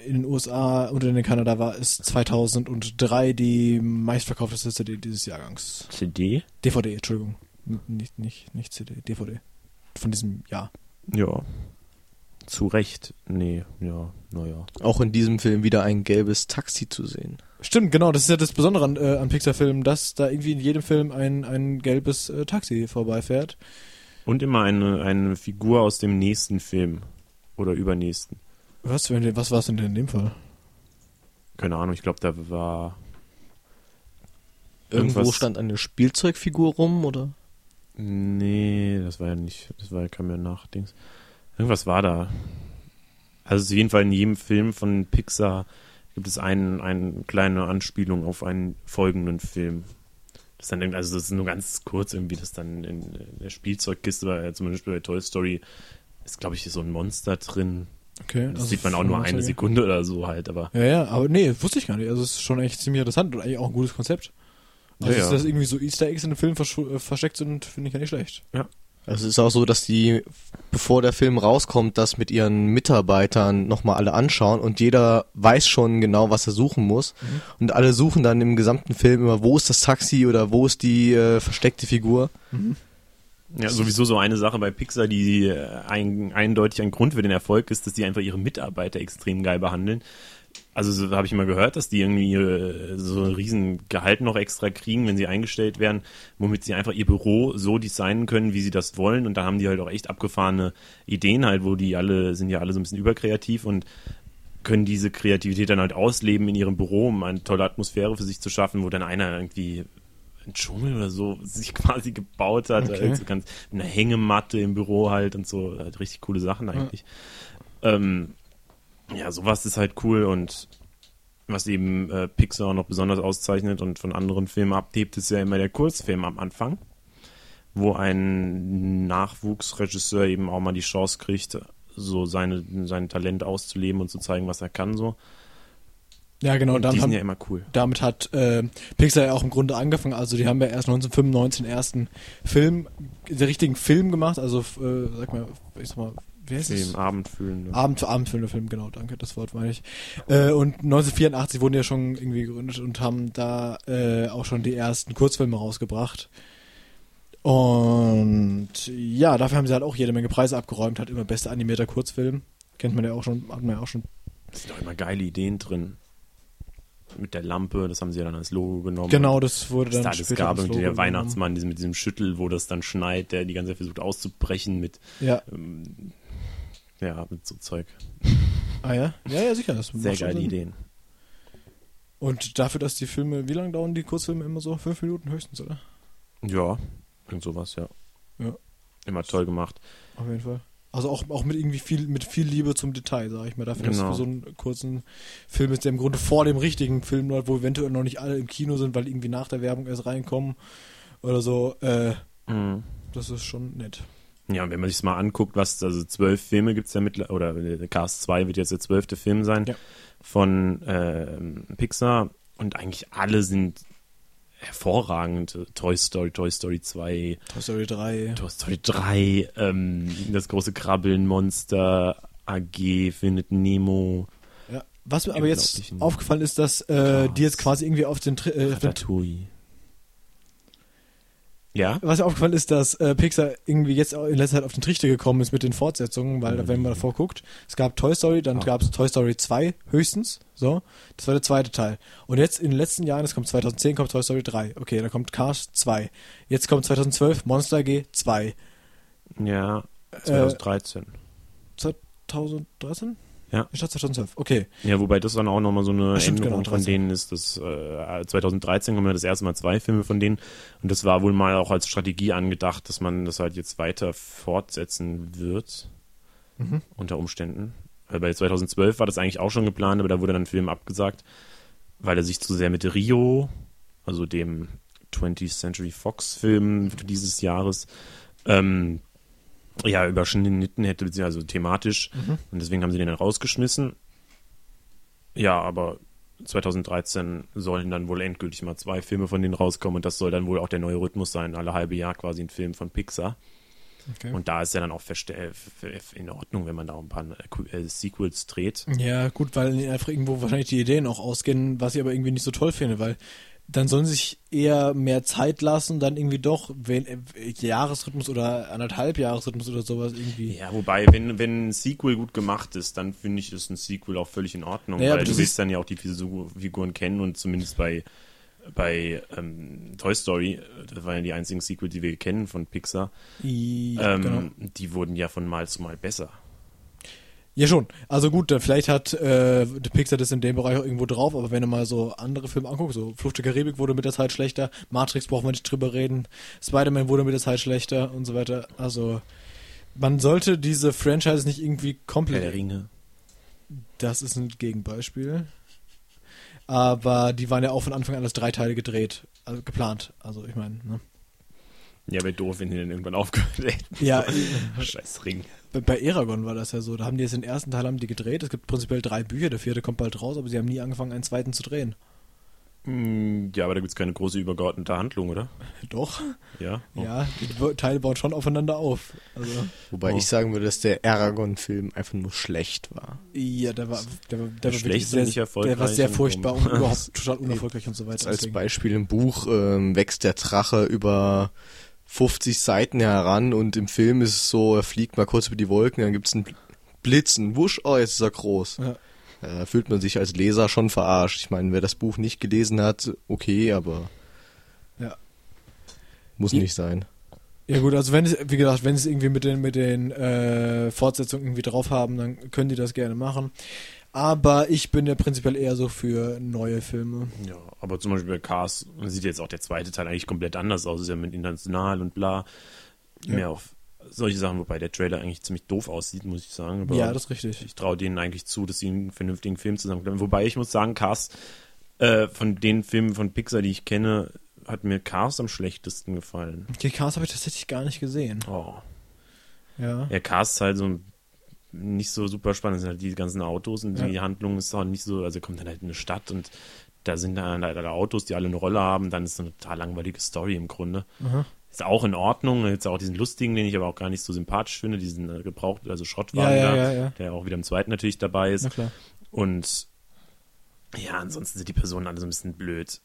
Speaker 3: in den USA und in Kanada war es 2003 die meistverkaufteste CD dieses Jahrgangs.
Speaker 2: CD?
Speaker 3: DVD, Entschuldigung. Nicht CD, DVD. Von diesem Jahr.
Speaker 2: Ja. Zu Recht. Nee, ja, naja.
Speaker 4: Auch in diesem Film wieder ein gelbes Taxi zu sehen.
Speaker 3: Stimmt, genau, das ist ja das Besondere an Pixar-Filmen, dass da irgendwie in jedem Film ein gelbes Taxi vorbeifährt.
Speaker 2: Und immer eine Figur aus dem nächsten Film. Oder übernächsten.
Speaker 3: Was war es denn in dem Fall?
Speaker 2: Keine Ahnung, ich glaube, da war...
Speaker 4: Irgendwo stand eine Spielzeugfigur rum, oder?
Speaker 2: Nee, das kam ja nach Dings. Irgendwas war da. Also auf jeden Fall in jedem Film von Pixar gibt es eine kleine Anspielung auf einen folgenden Film. Das ist nur ganz kurz irgendwie, das dann in der Spielzeugkiste, zum Beispiel bei Toy Story, ist, glaube ich, so ein Monster drin.
Speaker 3: Okay.
Speaker 2: Das sieht man auch nur eine Sekunde oder so halt, aber...
Speaker 3: Ja, aber nee, wusste ich gar nicht. Also es ist schon echt ziemlich interessant und eigentlich auch ein gutes Konzept. Also dass irgendwie so Easter Eggs in den Film versteckt sind, finde ich ja nicht schlecht.
Speaker 4: Ja. Es ist auch so, dass die, bevor der Film rauskommt, das mit ihren Mitarbeitern nochmal alle anschauen und jeder weiß schon genau, was er suchen muss. Mhm. Und alle suchen dann im gesamten Film immer, wo ist das Taxi oder wo ist die versteckte Figur. Mhm.
Speaker 2: Ja, sowieso so eine Sache bei Pixar, die eindeutig ein Grund für den Erfolg ist, dass die einfach ihre Mitarbeiter extrem geil behandeln. Also so habe ich immer gehört, dass die irgendwie so ein riesen Gehalt noch extra kriegen, wenn sie eingestellt werden, womit sie einfach ihr Büro so designen können, wie sie das wollen. Und da haben die halt auch echt abgefahrene Ideen halt, sind ja alle so ein bisschen überkreativ und können diese Kreativität dann halt ausleben in ihrem Büro, um eine tolle Atmosphäre für sich zu schaffen, wo dann einer irgendwie ein Dschungel oder so sich quasi gebaut hat,
Speaker 3: okay.
Speaker 2: Also ganz mit einer Hängematte im Büro halt und so, halt richtig coole Sachen eigentlich. Ja, sowas ist halt cool und was eben Pixar noch besonders auszeichnet und von anderen Filmen abhebt, ist ja immer der Kurzfilm am Anfang, wo ein Nachwuchsregisseur eben auch mal die Chance kriegt, so sein Talent auszuleben und zu zeigen, was er kann so.
Speaker 3: Ja, genau.
Speaker 2: Und die sind ja immer cool.
Speaker 3: Damit hat Pixar ja auch im Grunde angefangen. Also die haben ja erst 1995 den ersten den richtigen Film gemacht. Also wie heißt es?
Speaker 2: Abendfüllende.
Speaker 3: Abendfüllende Film, genau, danke, das Wort meine ich. Und 1984 wurden die ja schon irgendwie gegründet und haben da auch schon die ersten Kurzfilme rausgebracht. Und ja, dafür haben sie halt auch jede Menge Preise abgeräumt, halt immer bester animierter Kurzfilm. Kennt man ja auch schon, hat man ja auch schon.
Speaker 2: Da sind doch immer geile Ideen drin. Mit der Lampe, das haben sie ja dann als Logo genommen.
Speaker 3: Genau, das wurde dann
Speaker 2: später als Logo genommen. Der Weihnachtsmann mit diesem Schüttel, wo das dann schneit, der die ganze Zeit versucht auszubrechen mit mit so Zeug.
Speaker 3: Ah ja? Ja, sicher. Das
Speaker 2: sehr geile Ideen.
Speaker 3: Und dafür, dass die Filme, wie lange dauern die Kurzfilme immer so? 5 Minuten höchstens, oder?
Speaker 2: Ja, irgend sowas, ja. Immer toll gemacht.
Speaker 3: Auf jeden Fall. Also auch mit irgendwie viel Liebe zum Detail, sage ich mal. Dafür, dass es für so einen kurzen Film ist, der im Grunde vor dem richtigen Film läuft, wo eventuell noch nicht alle im Kino sind, weil irgendwie nach der Werbung erst reinkommen oder so. Das ist schon nett.
Speaker 2: Ja, und wenn man sich mal anguckt, 12 Filme gibt es ja oder Cars 2 wird jetzt der 12. Film sein von Pixar und eigentlich alle sind hervorragend. Toy Story 2,
Speaker 3: Toy Story 3,
Speaker 2: Toy Story 3, das große Krabbeln-Monster, AG, Findet Nemo.
Speaker 3: Ja, was mir aber jetzt aufgefallen ist, dass die jetzt quasi irgendwie auf den
Speaker 2: Ratatouille. Ja.
Speaker 3: Was mir aufgefallen ist, dass Pixar irgendwie jetzt in letzter Zeit auf den Trichter gekommen ist mit den Fortsetzungen, weil wenn man davor guckt, es gab Toy Story, dann gab es Toy Story 2 höchstens, so, das war der zweite Teil. Und jetzt in den letzten Jahren, das kommt 2010, kommt Toy Story 3, okay, dann kommt Cars 2, jetzt kommt 2012 Monster AG 2.
Speaker 2: Ja, 2013.
Speaker 3: 2013?
Speaker 2: Ja.
Speaker 3: Statt 2012, okay.
Speaker 2: Ja, wobei das dann auch nochmal so eine Änderung von denen ist, dass 2013 kommen ja das erste Mal 2 Filme von denen und das war wohl mal auch als Strategie angedacht, dass man das halt jetzt weiter fortsetzen wird, unter Umständen. Weil bei 2012 war das eigentlich auch schon geplant, aber da wurde dann ein Film abgesagt, weil er sich zu sehr mit Rio, also dem 20th Century Fox Film dieses Jahres, überschnitten hätte, also thematisch. Und deswegen haben sie den dann rausgeschmissen. Ja, aber 2013 sollen dann wohl endgültig mal 2 Filme von denen rauskommen und das soll dann wohl auch der neue Rhythmus sein. Alle halbe Jahr quasi ein Film von Pixar.
Speaker 3: Okay.
Speaker 2: Und da ist ja dann auch in Ordnung, wenn man da ein paar Sequels dreht.
Speaker 3: Ja, gut, weil einfach irgendwo wahrscheinlich die Ideen auch ausgehen, was ich aber irgendwie nicht so toll finde, weil dann sollen sie sich eher mehr Zeit lassen, dann irgendwie doch Jahresrhythmus oder 1,5 Jahresrhythmus oder sowas irgendwie.
Speaker 2: Ja, wobei, wenn ein Sequel gut gemacht ist, dann finde ich, ist ein Sequel auch völlig in Ordnung,
Speaker 3: Ja,
Speaker 2: weil
Speaker 3: aber
Speaker 2: du
Speaker 3: das
Speaker 2: willst dann ja auch die Figuren kennen und zumindest bei Toy Story, das waren ja die einzigen Sequel, die wir kennen von Pixar,
Speaker 3: Genau.
Speaker 2: die wurden ja von Mal zu Mal besser.
Speaker 3: Ja schon, also gut, dann vielleicht hat der Pixar das in dem Bereich auch irgendwo drauf, aber wenn du mal so andere Filme anguckst, so Flucht der Karibik wurde mit der Zeit schlechter, Matrix brauchen wir nicht drüber reden, Spider-Man wurde mit der Zeit schlechter und so weiter, also man sollte diese Franchise nicht irgendwie
Speaker 2: Herr
Speaker 3: komplett...
Speaker 2: der Ringe.
Speaker 3: Das ist ein Gegenbeispiel. Aber die waren ja auch von Anfang an als 3 Teile gedreht, also geplant, also ich meine, ne?
Speaker 2: Ja, wäre doof, wenn die dann irgendwann aufgehört hätten.
Speaker 3: Ja,
Speaker 2: Scheiß Ring.
Speaker 3: bei Eragon war das ja so. Da haben die jetzt den ersten Teil gedreht. Es gibt prinzipiell 3 Bücher, der 4. kommt bald raus, aber sie haben nie angefangen, einen zweiten zu drehen.
Speaker 2: Ja, aber da gibt es keine große übergeordnete Handlung, oder?
Speaker 3: Doch.
Speaker 2: Ja. Oh.
Speaker 3: Ja, die Teile bauen schon aufeinander auf. Also,
Speaker 4: Wobei ich sagen würde, dass der Aragon-Film einfach nur schlecht war.
Speaker 3: ja, der war
Speaker 2: Schlecht
Speaker 3: wirklich
Speaker 2: und nicht erfolgreich
Speaker 3: der war sehr
Speaker 2: und
Speaker 3: furchtbar und
Speaker 2: warum?
Speaker 3: überhaupt total unerfolgreich und so weiter.
Speaker 4: Als
Speaker 3: Deswegen.
Speaker 4: Beispiel im Buch wächst der Drache über 50 Seiten heran und im Film ist es so, er fliegt mal kurz über die Wolken, dann gibt es einen Blitz, einen Wusch, oh, jetzt ist er groß.
Speaker 3: Ja.
Speaker 4: Da fühlt man sich als Leser schon verarscht. Ich meine, wer das Buch nicht gelesen hat, okay, aber
Speaker 3: Ja.
Speaker 4: muss nicht sein.
Speaker 3: Ja gut, also wenn es, wie gesagt, wenn es irgendwie mit den Fortsetzungen irgendwie drauf haben, dann können die das gerne machen. Aber ich bin ja prinzipiell eher so für neue Filme.
Speaker 2: Ja, aber zum Beispiel bei Cars sieht jetzt auch der zweite Teil eigentlich komplett anders aus. Ist ja mit international und bla.
Speaker 3: Ja.
Speaker 2: Mehr auf solche Sachen, wobei der Trailer eigentlich ziemlich doof aussieht, muss ich sagen. Aber
Speaker 3: Ja, das ist richtig.
Speaker 2: ich traue denen eigentlich zu, dass sie einen vernünftigen Film zusammenklemmen. Wobei ich muss sagen, Cars, von den Filmen von Pixar, die ich kenne, hat mir Cars am schlechtesten gefallen.
Speaker 3: Die Cars habe ich tatsächlich gar nicht gesehen.
Speaker 2: Oh.
Speaker 3: Ja.
Speaker 2: Ja, Cars ist halt so nicht so super spannend. Es sind halt die ganzen Autos und
Speaker 3: Ja.
Speaker 2: die Handlung ist auch nicht so, also kommt dann halt in eine Stadt und da sind dann halt alle Autos, die alle eine Rolle haben, dann ist so eine total langweilige Story im Grunde.
Speaker 3: Aha.
Speaker 2: Ist auch in Ordnung, da gibt's auch diesen lustigen, den ich aber auch gar nicht so sympathisch finde, diesen gebraucht, also Schrottwagen
Speaker 3: Ja.
Speaker 2: der auch wieder im zweiten natürlich dabei ist.
Speaker 3: Na klar.
Speaker 2: Und ja, ansonsten sind die Personen alle so ein bisschen blöd.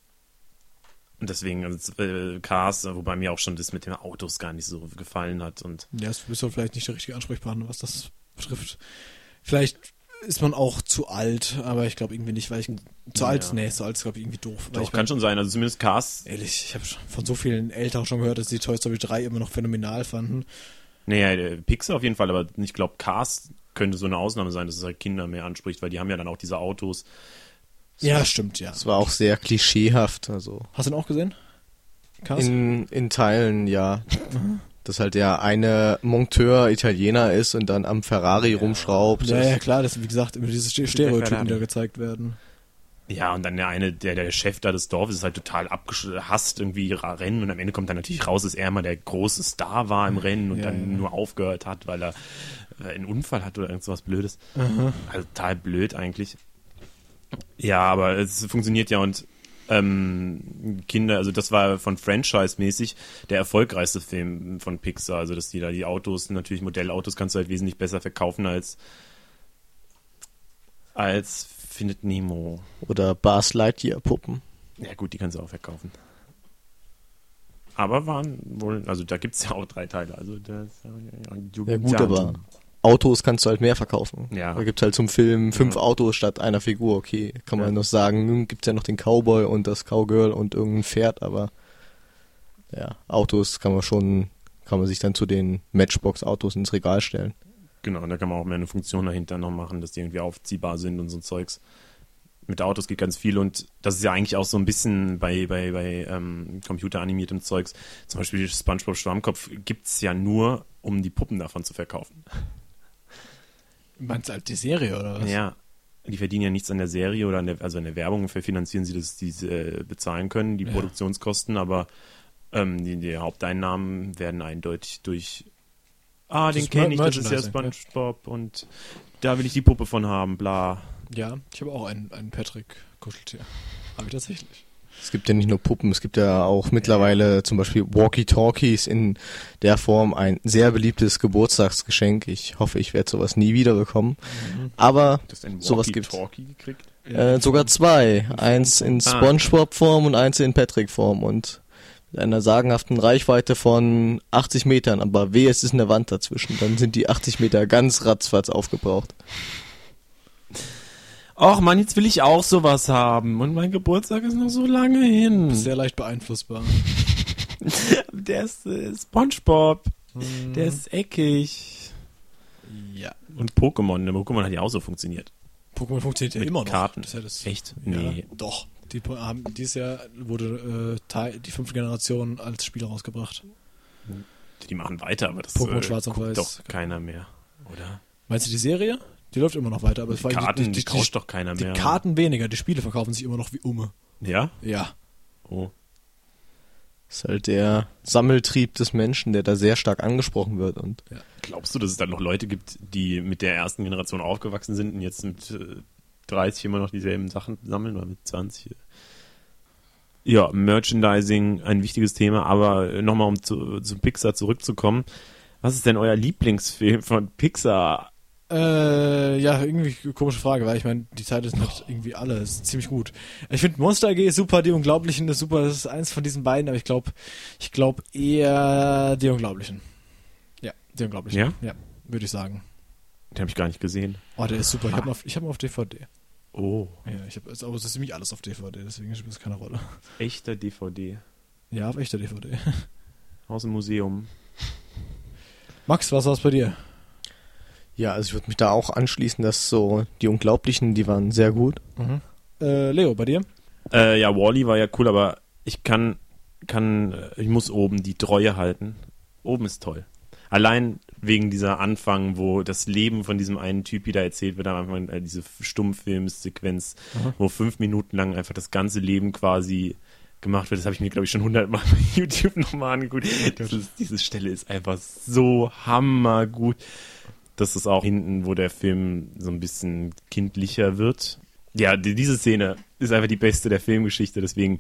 Speaker 2: Und deswegen, also, Cars, wobei mir auch schon das mit den Autos gar nicht so gefallen hat. Und
Speaker 3: Ja, es bist du vielleicht nicht der richtige Ansprechpartner, was das betrifft. Vielleicht ist man auch zu alt, aber ich glaube irgendwie nicht, weil ich zu alt ist, glaube ich irgendwie doof. Weil
Speaker 2: doch,
Speaker 3: ich
Speaker 2: kann schon sein, also zumindest Cars.
Speaker 3: ehrlich, ich habe von so vielen Eltern schon gehört, dass sie Toy Story 3 immer noch phänomenal fanden.
Speaker 2: Naja, Pixar auf jeden Fall, aber ich glaube, Cars könnte so eine Ausnahme sein, dass es halt Kinder mehr anspricht, weil die haben ja dann auch diese Autos.
Speaker 3: Ja, stimmt, ja.
Speaker 4: Es war auch sehr klischeehaft, also
Speaker 3: Hast du ihn auch gesehen? Cars?
Speaker 4: in Teilen, ja. Dass halt der eine Monteur Italiener ist und dann am Ferrari rumschraubt.
Speaker 3: Ja, klar, das wie gesagt immer diese Stereotypen,
Speaker 2: Ferrari.
Speaker 3: die da gezeigt werden.
Speaker 2: Ja, und dann der Chef da des Dorfes ist halt total abgehasst, irgendwie Rennen und am Ende kommt dann natürlich raus, dass er immer der große Star war im Rennen und
Speaker 3: Ja,
Speaker 2: dann
Speaker 3: ja.
Speaker 2: nur aufgehört hat, weil er einen Unfall hat oder irgendwas Blödes. Also total blöd eigentlich. Ja, aber es funktioniert ja und Kinder, also das war von Franchise-mäßig der erfolgreichste Film von Pixar, also dass die da die Autos, natürlich Modellautos kannst du halt wesentlich besser verkaufen als Findet Nemo.
Speaker 4: Oder Buzz Lightyear Puppen.
Speaker 2: Ja gut, die kannst du auch verkaufen. Aber waren wohl, also da gibt es ja auch 3 Teile, also das
Speaker 4: Ja gut, aber Autos kannst du halt mehr verkaufen.
Speaker 2: Ja.
Speaker 4: Da gibt's halt zum Film 5 Autos statt einer Figur. Okay, kann man noch sagen, nun gibt's ja noch den Cowboy und das Cowgirl und irgendein Pferd, aber ja, Autos kann man sich dann zu den Matchbox-Autos ins Regal stellen.
Speaker 2: Genau, und da kann man auch mehr eine Funktion dahinter noch machen, dass die irgendwie aufziehbar sind und so ein Zeugs. Mit Autos geht ganz viel und das ist ja eigentlich auch so ein bisschen bei computeranimiertem Zeugs. Zum Beispiel SpongeBob Schwammkopf gibt's ja nur, um die Puppen davon zu verkaufen.
Speaker 3: Meinst du halt die Serie oder was?
Speaker 2: Ja, die verdienen ja nichts an der Serie oder an der Werbung, finanzieren sie, dass die bezahlen können, die Produktionskosten, aber die Haupteinnahmen werden eindeutig durch den kenne ich, das ist ja
Speaker 3: Merchandising,
Speaker 2: SpongeBob und da will ich die Puppe von haben, bla.
Speaker 3: Ja, ich habe auch einen Patrick-Kuscheltier. Habe ich tatsächlich.
Speaker 4: Es gibt ja nicht nur Puppen, es gibt ja auch mittlerweile zum Beispiel Walkie-Talkies in der Form, ein sehr beliebtes Geburtstagsgeschenk. Ich hoffe, ich werde sowas nie wieder bekommen. Aber
Speaker 2: Du hast ein
Speaker 4: sowas gibt's.
Speaker 2: Walkie-Talkie gekriegt?
Speaker 4: Sogar zwei. Eins in SpongeBob-Form und eins in Patrick-Form und mit einer sagenhaften Reichweite von 80 Metern. Aber wehe, es ist eine Wand dazwischen. Dann sind die 80 Meter ganz ratzfatz aufgebraucht.
Speaker 2: Och Mann, jetzt will ich auch sowas haben. Und mein Geburtstag ist noch so lange hin.
Speaker 3: Sehr leicht beeinflussbar.
Speaker 2: Der ist SpongeBob. Der ist eckig.
Speaker 3: Ja.
Speaker 2: Und Pokémon. Pokémon hat ja auch so funktioniert.
Speaker 3: Pokémon funktioniert ja
Speaker 2: Mit
Speaker 3: immer noch.
Speaker 2: Karten.
Speaker 3: Das ist ja das,
Speaker 2: Echt?
Speaker 3: Ja,
Speaker 2: Nee.
Speaker 3: doch. Dieses Jahr wurde die 5. Generation als Spiel rausgebracht.
Speaker 2: Die machen weiter, aber das
Speaker 3: Pokémon Schwarz und
Speaker 2: guckt
Speaker 3: Weiß.
Speaker 2: doch keiner mehr, oder?
Speaker 3: Meinst du die Serie? Die läuft immer noch weiter, aber es war
Speaker 2: Karten, die tauscht doch keiner
Speaker 3: die
Speaker 2: mehr.
Speaker 3: Karten weniger, die Spiele verkaufen sich immer noch wie Umme.
Speaker 2: Ja?
Speaker 3: Ja.
Speaker 2: Oh.
Speaker 4: Das ist halt der Sammeltrieb des Menschen, der da sehr stark angesprochen wird. Und
Speaker 2: Glaubst du, dass es dann noch Leute gibt, die mit der ersten Generation aufgewachsen sind und jetzt mit 30 immer noch dieselben Sachen sammeln oder mit 20? Ja, Merchandising, ein wichtiges Thema, aber nochmal um zu Pixar zurückzukommen. Was ist denn euer Lieblingsfilm von Pixar?
Speaker 3: Ja, irgendwie komische Frage, weil ich meine, die Zeit ist halt irgendwie alles ziemlich gut. Ich finde Monster AG ist super, Die Unglaublichen ist super, das ist eins von diesen beiden, aber ich glaube eher Die Unglaublichen. Ja, Die Unglaublichen.
Speaker 2: Ja?
Speaker 3: Würde ich sagen.
Speaker 2: Den habe ich gar nicht gesehen.
Speaker 3: Oh, der ist super. Ich hab ihn auf DVD.
Speaker 2: Oh,
Speaker 3: Ja, aber es ist ziemlich alles auf DVD, deswegen spielt es keine Rolle.
Speaker 2: echter DVD.
Speaker 3: Ja, auf echter DVD.
Speaker 2: Aus dem Museum.
Speaker 3: Max, was war's bei dir?
Speaker 4: ja, also ich würde mich da auch anschließen, dass so die Unglaublichen, die waren sehr gut.
Speaker 3: Leo, bei dir?
Speaker 2: Ja, Wall-E war ja cool, aber ich ich muss oben die Treue halten. Oben ist toll. Allein wegen dieser Anfang, wo das Leben von diesem einen Typ wieder erzählt wird, am Anfang diese Stummfilmsequenz, wo 5 Minuten lang einfach das ganze Leben quasi gemacht wird. Das habe ich mir, glaube ich, schon 100-mal bei YouTube nochmal angeguckt. Diese Stelle ist einfach so hammergut. Das ist auch hinten, wo der Film so ein bisschen kindlicher wird. Ja, diese Szene ist einfach die beste der Filmgeschichte, deswegen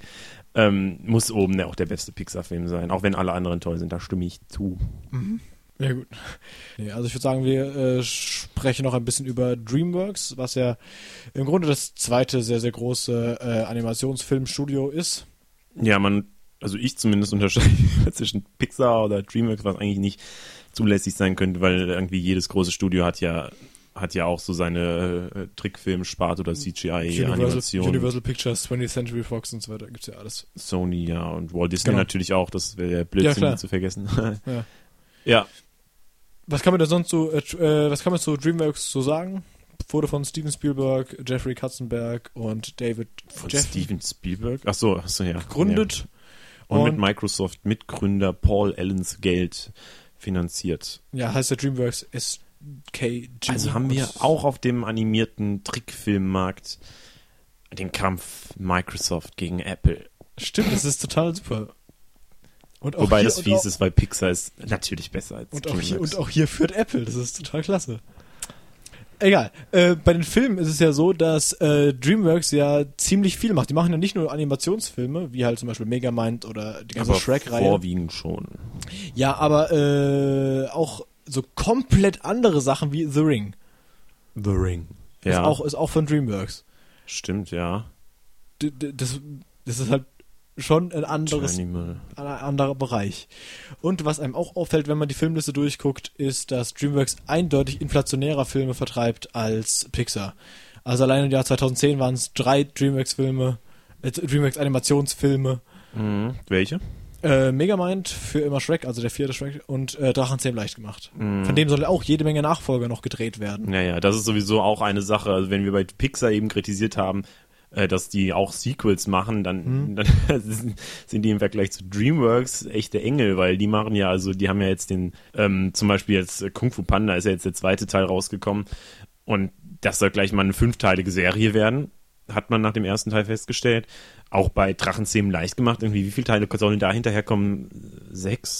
Speaker 2: muss oben auch der beste Pixar-Film sein, auch wenn alle anderen toll sind, da stimme ich zu.
Speaker 3: Ja, gut. Nee, also ich würde sagen, wir sprechen noch ein bisschen über DreamWorks, was ja im Grunde das zweite sehr, sehr große Animationsfilmstudio ist.
Speaker 2: Ja, also ich zumindest unterscheide zwischen Pixar oder DreamWorks, was eigentlich nicht zulässig sein könnte, weil irgendwie jedes große Studio hat ja auch so seine Trickfilm-Sparte oder CGI-Animation.
Speaker 3: Universal Pictures, 20th Century Fox und so weiter, gibt's ja alles.
Speaker 2: Sony, ja, und Walt Disney
Speaker 3: Genau.
Speaker 2: natürlich auch, das wäre ja Blödsinn,
Speaker 3: Ja,
Speaker 2: nie zu vergessen.
Speaker 3: Ja.
Speaker 2: Ja,
Speaker 3: Was kann man da sonst so, was kann man zu DreamWorks so sagen? Wurde von Steven Spielberg, Jeffrey Katzenberg und David
Speaker 2: von Steven Spielberg? Ach so, ja.
Speaker 3: gegründet.
Speaker 2: Ja. Und mit Microsoft-Mitgründer Paul Allens Geld finanziert.
Speaker 3: Ja, heißt der DreamWorks SKG.
Speaker 2: Also haben wir auch auf dem animierten Trickfilmmarkt den Kampf Microsoft gegen Apple.
Speaker 3: Stimmt, das ist total super. Und auch
Speaker 2: Wobei
Speaker 3: hier,
Speaker 2: das fies ist, weil Pixar ist natürlich besser als
Speaker 3: und auch hier führt Apple, das ist total klasse. Egal, bei den Filmen ist es ja so, dass DreamWorks ja ziemlich viel macht. Die machen ja nicht nur Animationsfilme, wie halt zum Beispiel Megamind oder die ganze
Speaker 2: aber
Speaker 3: Shrek-Reihe.
Speaker 2: vorwiegend schon.
Speaker 3: Ja, aber auch so komplett andere Sachen wie The Ring.
Speaker 2: The Ring. Ja,
Speaker 3: Ist auch von DreamWorks.
Speaker 2: stimmt, ja.
Speaker 3: Das ist halt schon ein
Speaker 2: Animal.
Speaker 3: anderer Bereich. Und was einem auch auffällt, wenn man die Filmliste durchguckt, ist, dass DreamWorks eindeutig inflationärer Filme vertreibt als Pixar. Also allein im Jahr 2010 waren es 3 DreamWorks-Filme, DreamWorks-Animationsfilme.
Speaker 2: Welche?
Speaker 3: Megamind für immer Shrek, also der 4. Shrek, und Drachenzähm leicht gemacht. Von dem soll auch jede Menge Nachfolger noch gedreht werden.
Speaker 2: Naja, das ist sowieso auch eine Sache. Also wenn wir bei Pixar eben kritisiert haben, dass die auch Sequels machen, dann sind die im Vergleich zu DreamWorks echte Engel, weil die machen ja, also die haben ja jetzt zum Beispiel jetzt Kung Fu Panda ist ja jetzt der 2. Teil rausgekommen und das soll gleich mal eine 5-teilige Serie werden, hat man nach dem 1. Teil festgestellt. Auch bei Drachenzähmen leicht gemacht, irgendwie wie viele Teile sollen da hinterherkommen? 6?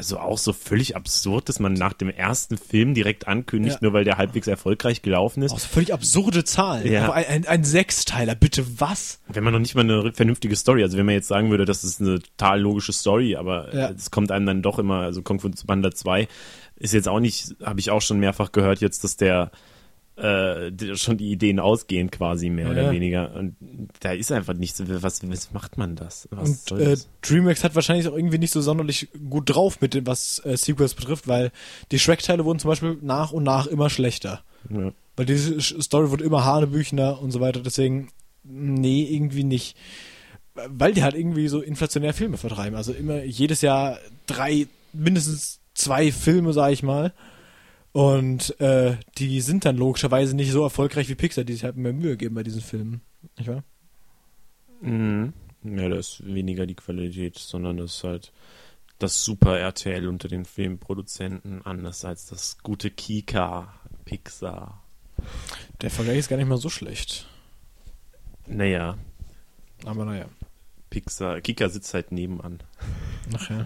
Speaker 2: Also auch so völlig absurd, dass man nach dem ersten Film direkt ankündigt, nur weil der halbwegs erfolgreich gelaufen ist.
Speaker 3: Auch so völlig absurde Zahlen.
Speaker 2: Ja.
Speaker 3: Aber ein Sechsteiler, bitte was?
Speaker 2: Wenn man noch nicht mal eine vernünftige Story, also wenn man jetzt sagen würde, das ist eine total logische Story, aber es kommt einem dann doch immer, also Kung Fu Panda 2 ist jetzt auch nicht, habe ich auch schon mehrfach gehört jetzt, dass der schon die Ideen ausgehen quasi mehr oder weniger. Und da ist einfach nichts. Was macht man das? Was soll das?
Speaker 3: DreamWorks hat wahrscheinlich auch irgendwie nicht so sonderlich gut drauf mit dem, was Sequels betrifft, weil die Shrek-Teile wurden zum Beispiel nach und nach immer schlechter.
Speaker 2: Ja.
Speaker 3: Weil diese Story wurde immer hanebüchener und so weiter. Deswegen, nee, irgendwie nicht. Weil die halt irgendwie so inflationär Filme vertreiben. Also immer jedes Jahr mindestens 2 Filme, sag ich mal. Und die sind dann logischerweise nicht so erfolgreich wie Pixar, die sich halt mehr Mühe geben bei diesen Filmen. Nicht wahr?
Speaker 2: Mhm. Ja, da ist weniger die Qualität, sondern das ist halt das Super RTL unter den Filmproduzenten, anders als das gute Kika, Pixar.
Speaker 3: Der Vergleich ist gar nicht mal so schlecht.
Speaker 2: Naja,
Speaker 3: Aber naja.
Speaker 2: Kika sitzt halt nebenan.
Speaker 3: Nachher.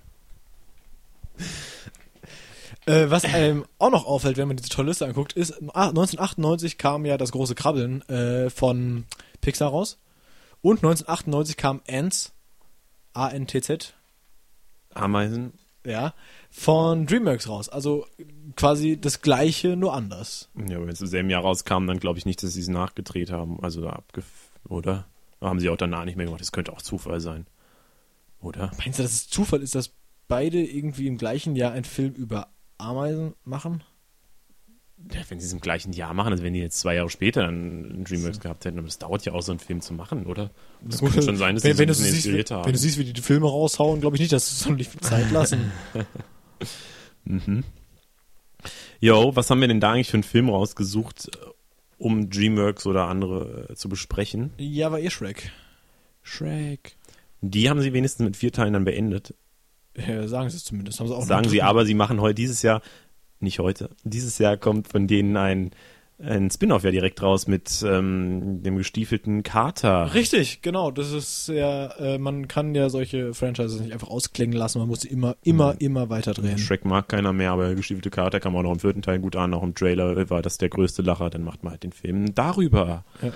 Speaker 3: Was einem auch noch auffällt, wenn man diese tolle Liste anguckt, ist, 1998 kam ja das große Krabbeln von Pixar raus. Und 1998 kam Ants, A-N-T-Z,
Speaker 2: Ameisen.
Speaker 3: ja, von DreamWorks raus. Also quasi das Gleiche, nur anders.
Speaker 2: Ja, aber wenn es im selben Jahr rauskam, dann glaube ich nicht, dass sie es nachgedreht haben. Also oder? Haben sie auch danach nicht mehr gemacht. Das könnte auch Zufall sein. Oder?
Speaker 3: Meinst du, dass es Zufall ist, dass beide irgendwie im gleichen Jahr einen Film über Ameisen machen?
Speaker 2: Ja, wenn sie es im gleichen Jahr machen, also wenn die jetzt 2 Jahre später dann DreamWorks gehabt hätten, aber das dauert ja auch, so einen Film zu machen, oder? Das könnte schon sein, dass sie so ein bisschen inspiriert haben.
Speaker 3: Wenn du siehst, wie die Filme raushauen, glaube ich nicht, dass sie sonderlich viel Zeit lassen.
Speaker 2: Mhm. Jo, was haben wir denn da eigentlich für einen Film rausgesucht, um DreamWorks oder andere zu besprechen?
Speaker 3: Ja, war Shrek.
Speaker 2: Shrek. Die haben sie wenigstens mit 4 Teilen dann beendet.
Speaker 3: Ja, sagen sie es zumindest. Haben sie auch
Speaker 2: Sagen sie, aber sie machen dieses Jahr kommt von denen ein Spin-off ja direkt raus mit dem gestiefelten Kater.
Speaker 3: Richtig, genau. Das ist ja, man kann ja solche Franchises nicht einfach ausklingen lassen. Man muss sie immer weiter drehen.
Speaker 2: Shrek mag keiner mehr, aber der gestiefelte Kater kam auch noch im 4. Teil gut an. Auch im Trailer war das der größte Lacher. Dann macht man halt den Film darüber. Ja.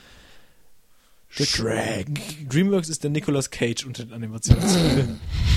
Speaker 3: Shrek. DreamWorks ist der Nicolas Cage unter den Animationsfilmen.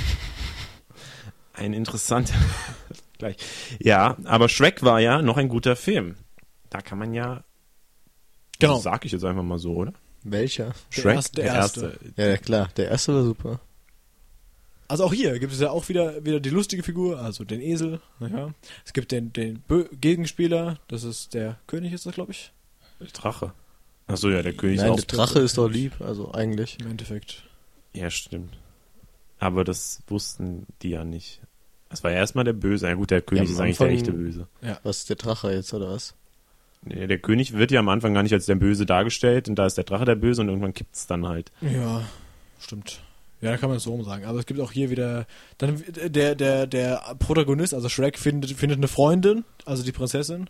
Speaker 2: Ein interessanter gleich. Ja, aber Shrek war ja noch ein guter Film. Da kann man ja,
Speaker 3: genau.
Speaker 2: Also sag ich jetzt einfach mal so, oder?
Speaker 4: Welcher?
Speaker 2: Shrek,
Speaker 3: der erste.
Speaker 4: Ja, klar, der erste war super.
Speaker 3: Also auch hier gibt es ja auch wieder die lustige Figur, also den Esel. Ja. Es gibt den Gegenspieler, das ist der König, ist das, glaube ich.
Speaker 2: Der Drache. Achso, ja, der König
Speaker 4: Nein,
Speaker 2: ist auch.
Speaker 4: der Drache ist doch lieb, also eigentlich.
Speaker 3: Im Endeffekt.
Speaker 2: Ja, stimmt. Aber das wussten die ja nicht. Das war ja erstmal der Böse. Ja gut, der König ist eigentlich der echte Böse.
Speaker 3: Ja.
Speaker 4: Was ist der Drache jetzt, oder was?
Speaker 2: Nee, der König wird ja am Anfang gar nicht als der Böse dargestellt und da ist der Drache der Böse und irgendwann kippt es dann halt.
Speaker 3: Ja, stimmt. Ja, da kann man es so rum sagen. Aber es gibt auch hier wieder, dann der Protagonist, also Shrek, findet eine Freundin, also die Prinzessin.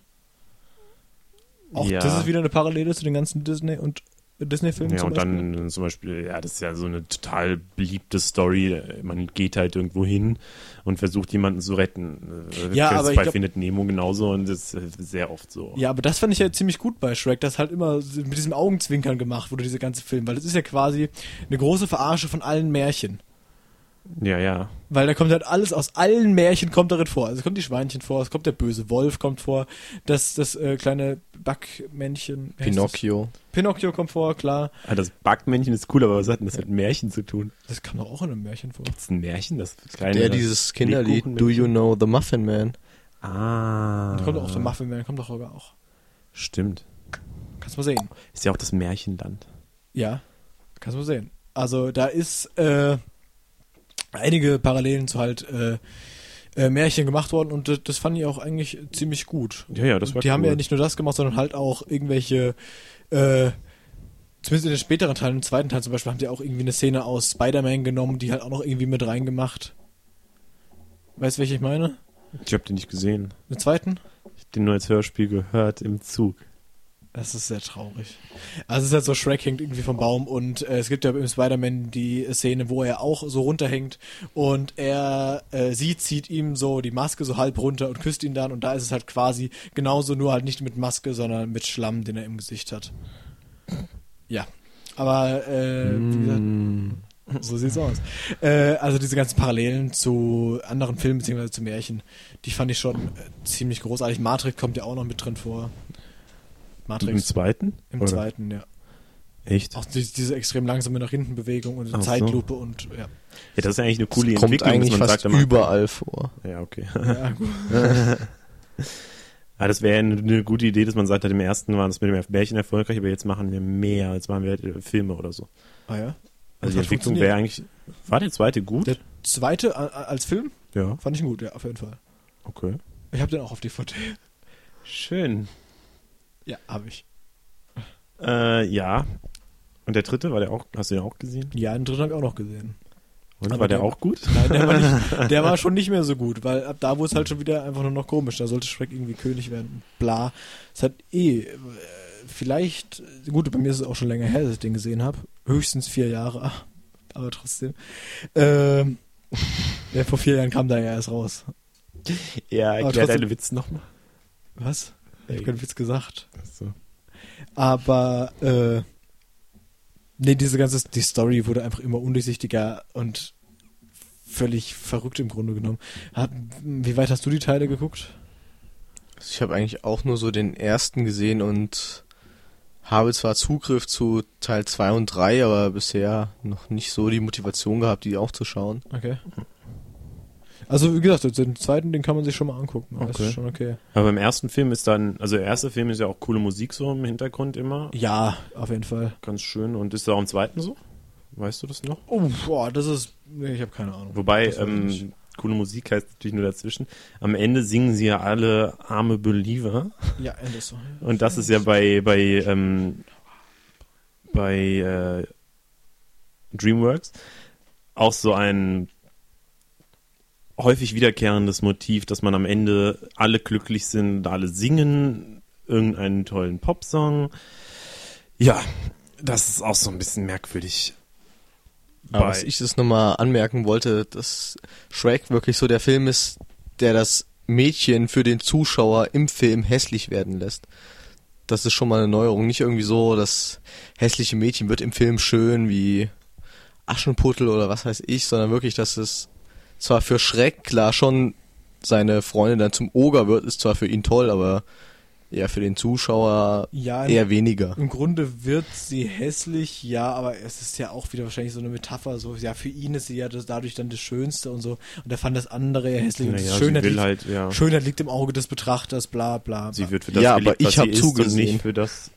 Speaker 3: Auch
Speaker 2: ja.
Speaker 3: das ist wieder eine Parallele zu den ganzen Disney-Filmen.
Speaker 2: Ja,
Speaker 3: zum
Speaker 2: und
Speaker 3: Beispiel.
Speaker 2: dann zum Beispiel, ja, das ist ja so eine total beliebte Story. Man geht halt irgendwo hin und versucht jemanden zu retten.
Speaker 3: Ja, aber ich
Speaker 2: bei
Speaker 3: glaub,
Speaker 2: Findet Nemo genauso und das ist sehr oft so.
Speaker 3: Ja, aber das fand ich ja ziemlich gut bei Shrek, das halt immer mit diesem Augenzwinkern gemacht wurde, dieser ganze Film, weil das ist ja quasi eine große Verarsche von allen Märchen.
Speaker 2: Ja, ja.
Speaker 3: Weil da kommt halt alles, aus allen Märchen kommt darin vor. Also es kommt die Schweinchen vor, es kommt der böse Wolf kommt vor, das kleine Backmännchen.
Speaker 4: Pinocchio.
Speaker 3: Pinocchio kommt vor, klar.
Speaker 2: Ah, das Backmännchen ist cool, aber was hat denn das mit Märchen zu tun?
Speaker 3: Das kam doch auch in einem Märchen vor.
Speaker 2: Gibt's ein Märchen? Das kleine
Speaker 4: Der dieses Kinderlied, Do You Know the Muffin Man?
Speaker 2: Ah.
Speaker 3: Da kommt auch der Muffin Man, kommt doch sogar auch.
Speaker 2: Stimmt.
Speaker 3: Kannst du mal sehen.
Speaker 2: Ist ja auch das Märchenland.
Speaker 3: Ja, kannst du mal sehen. Also da ist einige Parallelen zu halt Märchen gemacht worden und das fand ich auch eigentlich ziemlich gut.
Speaker 2: Ja, das war
Speaker 3: Die
Speaker 2: cool.
Speaker 3: haben ja nicht nur das gemacht, sondern halt auch irgendwelche, zumindest in den späteren Teilen, im 2. Teil zum Beispiel, haben die auch irgendwie eine Szene aus Spider-Man genommen, die halt auch noch irgendwie mit reingemacht. Weißt du, welche ich meine?
Speaker 2: Ich hab den nicht gesehen.
Speaker 3: Den 2.?
Speaker 2: Ich hab den nur als Hörspiel gehört im Zug.
Speaker 3: Das ist sehr traurig. Also es ist halt so, Shrek hängt irgendwie vom Baum und es gibt ja im Spider-Man die Szene, wo er auch so runterhängt und sie zieht ihm so die Maske so halb runter und küsst ihn dann und da ist es halt quasi genauso, nur halt nicht mit Maske, sondern mit Schlamm, den er im Gesicht hat. Ja, aber wie gesagt, so sieht's aus. Also diese ganzen Parallelen zu anderen Filmen bzw. zu Märchen, die fand ich schon ziemlich großartig. Matrix kommt ja auch noch mit drin vor. Matrix.
Speaker 2: Im zweiten?
Speaker 3: Im zweiten, ja.
Speaker 2: Echt?
Speaker 3: Auch diese extrem langsame nach hinten Bewegung und Zeitlupe und ja.
Speaker 2: Ja, das ist eigentlich eine coole
Speaker 4: das kommt
Speaker 2: Entwicklung.
Speaker 4: eigentlich
Speaker 2: dass man
Speaker 4: fast
Speaker 2: sagt, immer,
Speaker 4: überall vor.
Speaker 2: Ja, okay.
Speaker 3: Ja, gut.
Speaker 2: Ja, das wäre eine gute Idee, dass man sagt, im ersten war das mit dem Märchen erfolgreich, aber jetzt machen wir mehr, jetzt machen wir halt Filme oder so.
Speaker 3: Ah ja?
Speaker 2: Also die Entwicklung wäre eigentlich, war der zweite gut?
Speaker 3: Der zweite als Film?
Speaker 2: Ja.
Speaker 3: Fand ich gut, ja, auf jeden Fall.
Speaker 2: Okay.
Speaker 3: Ich habe den auch auf DVD.
Speaker 2: Schön.
Speaker 3: Ja, habe ich.
Speaker 2: Ja. Und der dritte, hast du den auch gesehen?
Speaker 3: Ja, den dritten habe ich auch noch gesehen.
Speaker 2: Und
Speaker 3: Aber
Speaker 2: war der auch gut?
Speaker 3: Nein, der war schon nicht mehr so gut, weil ab da wurde es halt schon wieder einfach nur noch komisch. Da sollte Shrek irgendwie König werden. Bla. Es hat vielleicht, gut, bei mir ist es auch schon länger her, dass ich den gesehen habe. Höchstens 4 Jahre, aber trotzdem. Ja, vor 4 Jahren kam da ja erst raus.
Speaker 2: Ja, erklär deine Witze nochmal.
Speaker 3: Was? Ich habe keinen Witz gesagt.
Speaker 2: So.
Speaker 3: Aber, nee, die Story wurde einfach immer undurchsichtiger und völlig verrückt im Grunde genommen. Wie weit hast du die Teile geguckt?
Speaker 4: Ich habe eigentlich auch nur so den ersten gesehen und habe zwar Zugriff zu Teil 2 und 3, aber bisher noch nicht so die Motivation gehabt, die auch zu schauen.
Speaker 3: Okay. Also wie gesagt, den zweiten, den kann man sich schon mal angucken. Das
Speaker 2: Okay.
Speaker 3: ist schon okay.
Speaker 2: Aber beim ersten Film ist dann, also der erste Film ist ja auch coole Musik so im Hintergrund immer.
Speaker 3: Ja, auf jeden Fall.
Speaker 2: Ganz schön. Und ist da auch im zweiten so? Weißt du das noch?
Speaker 3: Oh, boah, das ist, nee, ich habe keine Ahnung.
Speaker 2: Wobei,
Speaker 3: Das weiß ich nicht.
Speaker 2: coole Musik heißt natürlich nur dazwischen. Am Ende singen sie ja alle arme Believer.
Speaker 3: Ja, das so.
Speaker 2: Und das ist ja bei DreamWorks auch so ein häufig wiederkehrendes Motiv, dass man am Ende alle glücklich sind, alle singen irgendeinen tollen Popsong. Ja, das ist auch so ein bisschen merkwürdig.
Speaker 4: Aber was ich jetzt nochmal anmerken wollte, dass Shrek wirklich so der Film ist, der das Mädchen für den Zuschauer im Film hässlich werden lässt. Das ist schon mal eine Neuerung. Nicht irgendwie so, das hässliche Mädchen wird im Film schön wie Aschenputtel oder was weiß ich, sondern wirklich, dass es zwar für Shrek klar schon seine Freundin dann zum Oger wird, ist zwar für ihn toll, aber eher für den Zuschauer
Speaker 3: Ja,
Speaker 4: eher weniger.
Speaker 3: Im Grunde wird sie hässlich, ja, aber es ist ja auch wieder wahrscheinlich so eine Metapher, so, ja, für ihn ist sie ja dadurch dann das Schönste und so, und er fand das andere ja hässlich, und
Speaker 2: Naja,
Speaker 3: das Schönheit,
Speaker 2: sie will halt, ja.
Speaker 3: Schönheit liegt im Auge des Betrachters, bla, bla, bla.
Speaker 2: Sie wird für das
Speaker 4: Ja,
Speaker 2: geliebt,
Speaker 4: aber ich
Speaker 2: was sie
Speaker 4: hab
Speaker 2: ist,
Speaker 4: zugesehen.
Speaker 2: und nicht für das.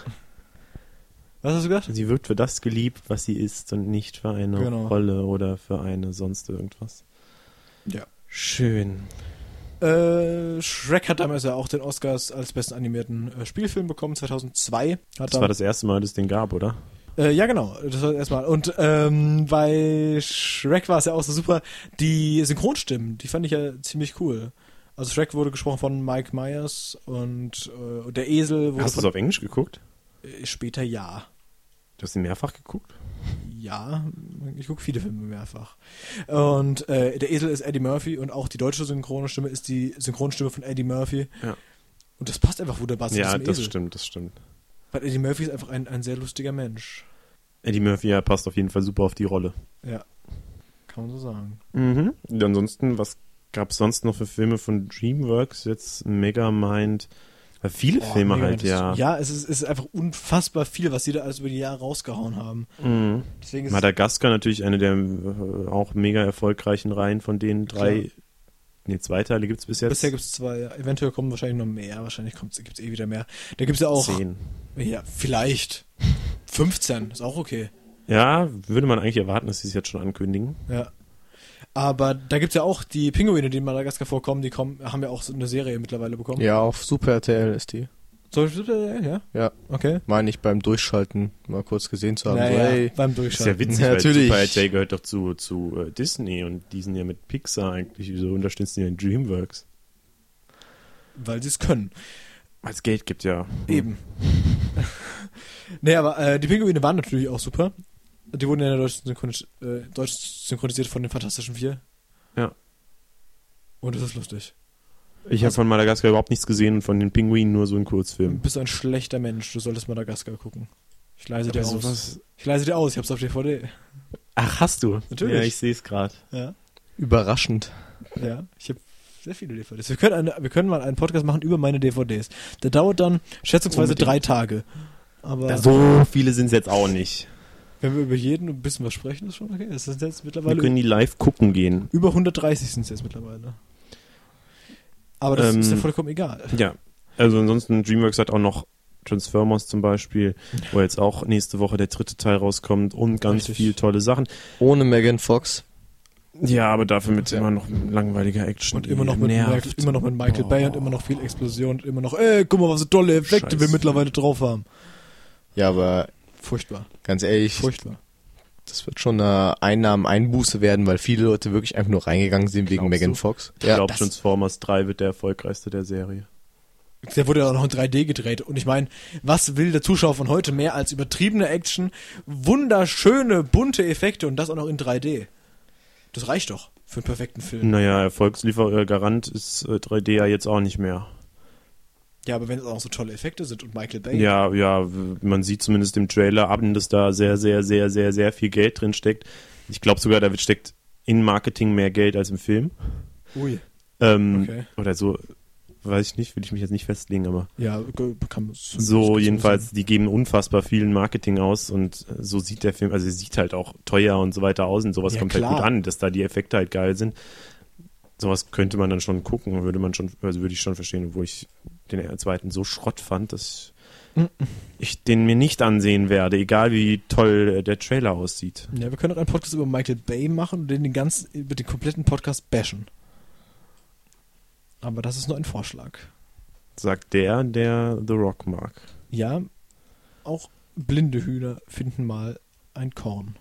Speaker 3: Was hast du gesagt?
Speaker 2: Sie wird für das geliebt, was sie ist, und nicht für eine
Speaker 3: Genau.
Speaker 2: Rolle oder für eine sonst irgendwas.
Speaker 3: Ja.
Speaker 2: Schön.
Speaker 3: Shrek hat damals ja auch den Oscars als besten animierten Spielfilm bekommen, 2002.
Speaker 2: Das war das erste Mal, dass es den gab, oder?
Speaker 3: Ja, genau, das war erstmal. Und bei Shrek war es ja auch so super, die Synchronstimmen, die fand ich ja ziemlich cool. Also Shrek wurde gesprochen von Mike Myers und der Esel wurde
Speaker 2: Hast du es auf Englisch geguckt?
Speaker 3: später ja.
Speaker 2: Du hast ihn mehrfach geguckt?
Speaker 3: Ja, ich gucke viele Filme mehrfach. Und der Esel ist Eddie Murphy und auch die deutsche Synchronstimme ist die Synchronstimme von Eddie Murphy.
Speaker 2: Ja.
Speaker 3: Und das passt einfach wunderbar zu
Speaker 2: Ja,
Speaker 3: diesem
Speaker 2: das
Speaker 3: Esel.
Speaker 2: stimmt, das stimmt.
Speaker 3: Weil Eddie Murphy ist einfach ein sehr lustiger Mensch.
Speaker 2: Eddie Murphy ja, passt auf jeden Fall super auf die Rolle.
Speaker 3: Ja, kann man so sagen.
Speaker 2: Mhm. Und ansonsten, was gab es sonst noch für Filme von DreamWorks? Jetzt Megamind. Viele Filme
Speaker 3: mega,
Speaker 2: halt,
Speaker 3: das-
Speaker 2: ja.
Speaker 3: Ja, es ist einfach unfassbar viel, was die da alles über die Jahre rausgehauen haben.
Speaker 2: Mhm.
Speaker 3: Deswegen ist
Speaker 2: Madagaskar natürlich eine der auch mega erfolgreichen Reihen von den 3. Nee, 2 Teile gibt es bis jetzt.
Speaker 3: bisher gibt es 2, ja. Eventuell kommen wahrscheinlich noch mehr, wahrscheinlich gibt es wieder mehr. Da gibt es ja auch,
Speaker 2: 10.
Speaker 3: ja, vielleicht 15, ist auch okay.
Speaker 2: Ja, würde man eigentlich erwarten, dass sie es jetzt schon ankündigen.
Speaker 3: Ja. Aber da gibt es ja auch die Pinguine, die in Madagaskar vorkommen, haben ja auch so eine Serie mittlerweile bekommen.
Speaker 4: Ja, auf Super RTL ist die.
Speaker 3: So, ja?
Speaker 4: Ja,
Speaker 3: Okay.
Speaker 4: meine ich beim Durchschalten mal kurz gesehen zu haben. So,
Speaker 3: Naja,
Speaker 4: hey,
Speaker 3: beim
Speaker 2: Das ist ja
Speaker 3: Durchschalten.
Speaker 2: witzig,
Speaker 4: Ja,
Speaker 2: weil
Speaker 4: natürlich.
Speaker 2: Super RTL gehört doch zu Disney und die sind ja mit Pixar eigentlich. Wieso unterstützen die denn DreamWorks?
Speaker 3: Weil sie es können.
Speaker 2: Als Geld gibt ja.
Speaker 3: Eben. Nee, aber die Pinguine waren natürlich auch super. Die wurden ja in der Deutsch synchronisiert von den Fantastischen Vier.
Speaker 2: Ja.
Speaker 3: Und das ist lustig.
Speaker 2: Ich habe von Madagaskar überhaupt nichts gesehen und von den Pinguinen nur so einen
Speaker 3: Du
Speaker 2: Kurzfilm.
Speaker 3: bist ein schlechter Mensch, du solltest Madagaskar gucken. Ich leise dir
Speaker 2: Aber
Speaker 3: aus.
Speaker 2: sowas-
Speaker 3: Ich leise dir aus, ich hab's auf DVD.
Speaker 2: Ach, hast du?
Speaker 3: Natürlich.
Speaker 2: Ja, ich sehe es gerade.
Speaker 3: Ja.
Speaker 4: Überraschend.
Speaker 3: Ja, ich habe sehr viele DVDs. Wir können mal einen Podcast machen über meine DVDs. Der dauert dann schätzungsweise
Speaker 2: Unbedingt.
Speaker 3: 3 Tage. Aber
Speaker 2: So viele sind es jetzt auch nicht.
Speaker 3: wenn wir über jeden ein bisschen was sprechen, ist schon okay. Es sind jetzt
Speaker 2: Wir
Speaker 3: mittlerweile
Speaker 2: können die live gucken gehen.
Speaker 3: über 130 sind es jetzt mittlerweile. Aber das ist ja vollkommen egal.
Speaker 2: Ja, also ansonsten DreamWorks hat auch noch Transformers zum Beispiel, wo jetzt auch nächste Woche der 3. Teil rauskommt und ganz
Speaker 3: Richtig.
Speaker 2: viel tolle Sachen.
Speaker 4: Ohne Megan Fox.
Speaker 2: Ja, aber dafür mit
Speaker 4: Ja.
Speaker 2: immer noch langweiliger Action.
Speaker 3: Und
Speaker 2: die
Speaker 3: immer noch mit
Speaker 2: nervt.
Speaker 3: Michael Bay und immer noch viel Explosion und immer noch, guck mal, was für tolle Effekte wir
Speaker 2: Scheiße.
Speaker 3: mittlerweile drauf haben.
Speaker 4: Ja, aber
Speaker 3: Furchtbar.
Speaker 4: ganz ehrlich,
Speaker 3: Furchtbar.
Speaker 4: das wird schon eine Einnahmeneinbuße werden, weil viele Leute wirklich einfach nur reingegangen sind wegen
Speaker 2: Glaubst
Speaker 4: Megan
Speaker 2: du?
Speaker 4: Fox.
Speaker 2: Ich glaube, Transformers 3 wird der erfolgreichste der Serie.
Speaker 3: Der wurde ja auch noch in 3D gedreht. Und ich meine, was will der Zuschauer von heute mehr als übertriebene Action, wunderschöne, bunte Effekte und das auch noch in 3D? Das reicht doch für einen perfekten Film.
Speaker 2: Naja, Erfolgsliefergarant ist 3D ja jetzt auch nicht mehr.
Speaker 3: Ja, aber wenn es auch noch so tolle Effekte sind und Michael Bay.
Speaker 2: Ja, man sieht zumindest im Trailer ab, dass da sehr, sehr, sehr, sehr, sehr viel Geld drin steckt. Ich glaube sogar, da steckt in Marketing mehr Geld als im Film.
Speaker 3: Ui.
Speaker 2: Okay. Oder so, weiß ich nicht, will ich mich jetzt nicht festlegen, aber
Speaker 3: Ja, kann
Speaker 2: so jedenfalls, die geben unfassbar viel Marketing aus und so sieht der Film, also er sieht halt auch teuer und so weiter aus und sowas
Speaker 3: Ja,
Speaker 2: kommt
Speaker 3: klar.
Speaker 2: halt gut an, dass da die Effekte halt geil sind. Sowas könnte man dann schon gucken, würde ich schon verstehen, obwohl ich den zweiten so Schrott fand, dass ich den mir nicht ansehen werde, egal wie toll der Trailer aussieht.
Speaker 3: Ja, wir können auch einen Podcast über Michael Bay machen und über den kompletten Podcast bashen. Aber das ist nur ein Vorschlag.
Speaker 2: Sagt der The Rock mag.
Speaker 3: Ja, auch blinde Hühner finden mal ein Korn.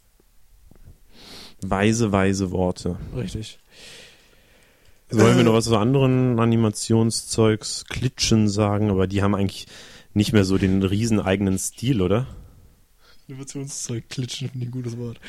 Speaker 2: Weise, weise Worte.
Speaker 3: Richtig.
Speaker 2: Sollen wir noch was zu anderen Animationszeugs, Klitschen sagen, aber die haben eigentlich nicht mehr so den riesen eigenen Stil, oder?
Speaker 3: Innovationszeug, klitschen, finde ich ein gutes Wort.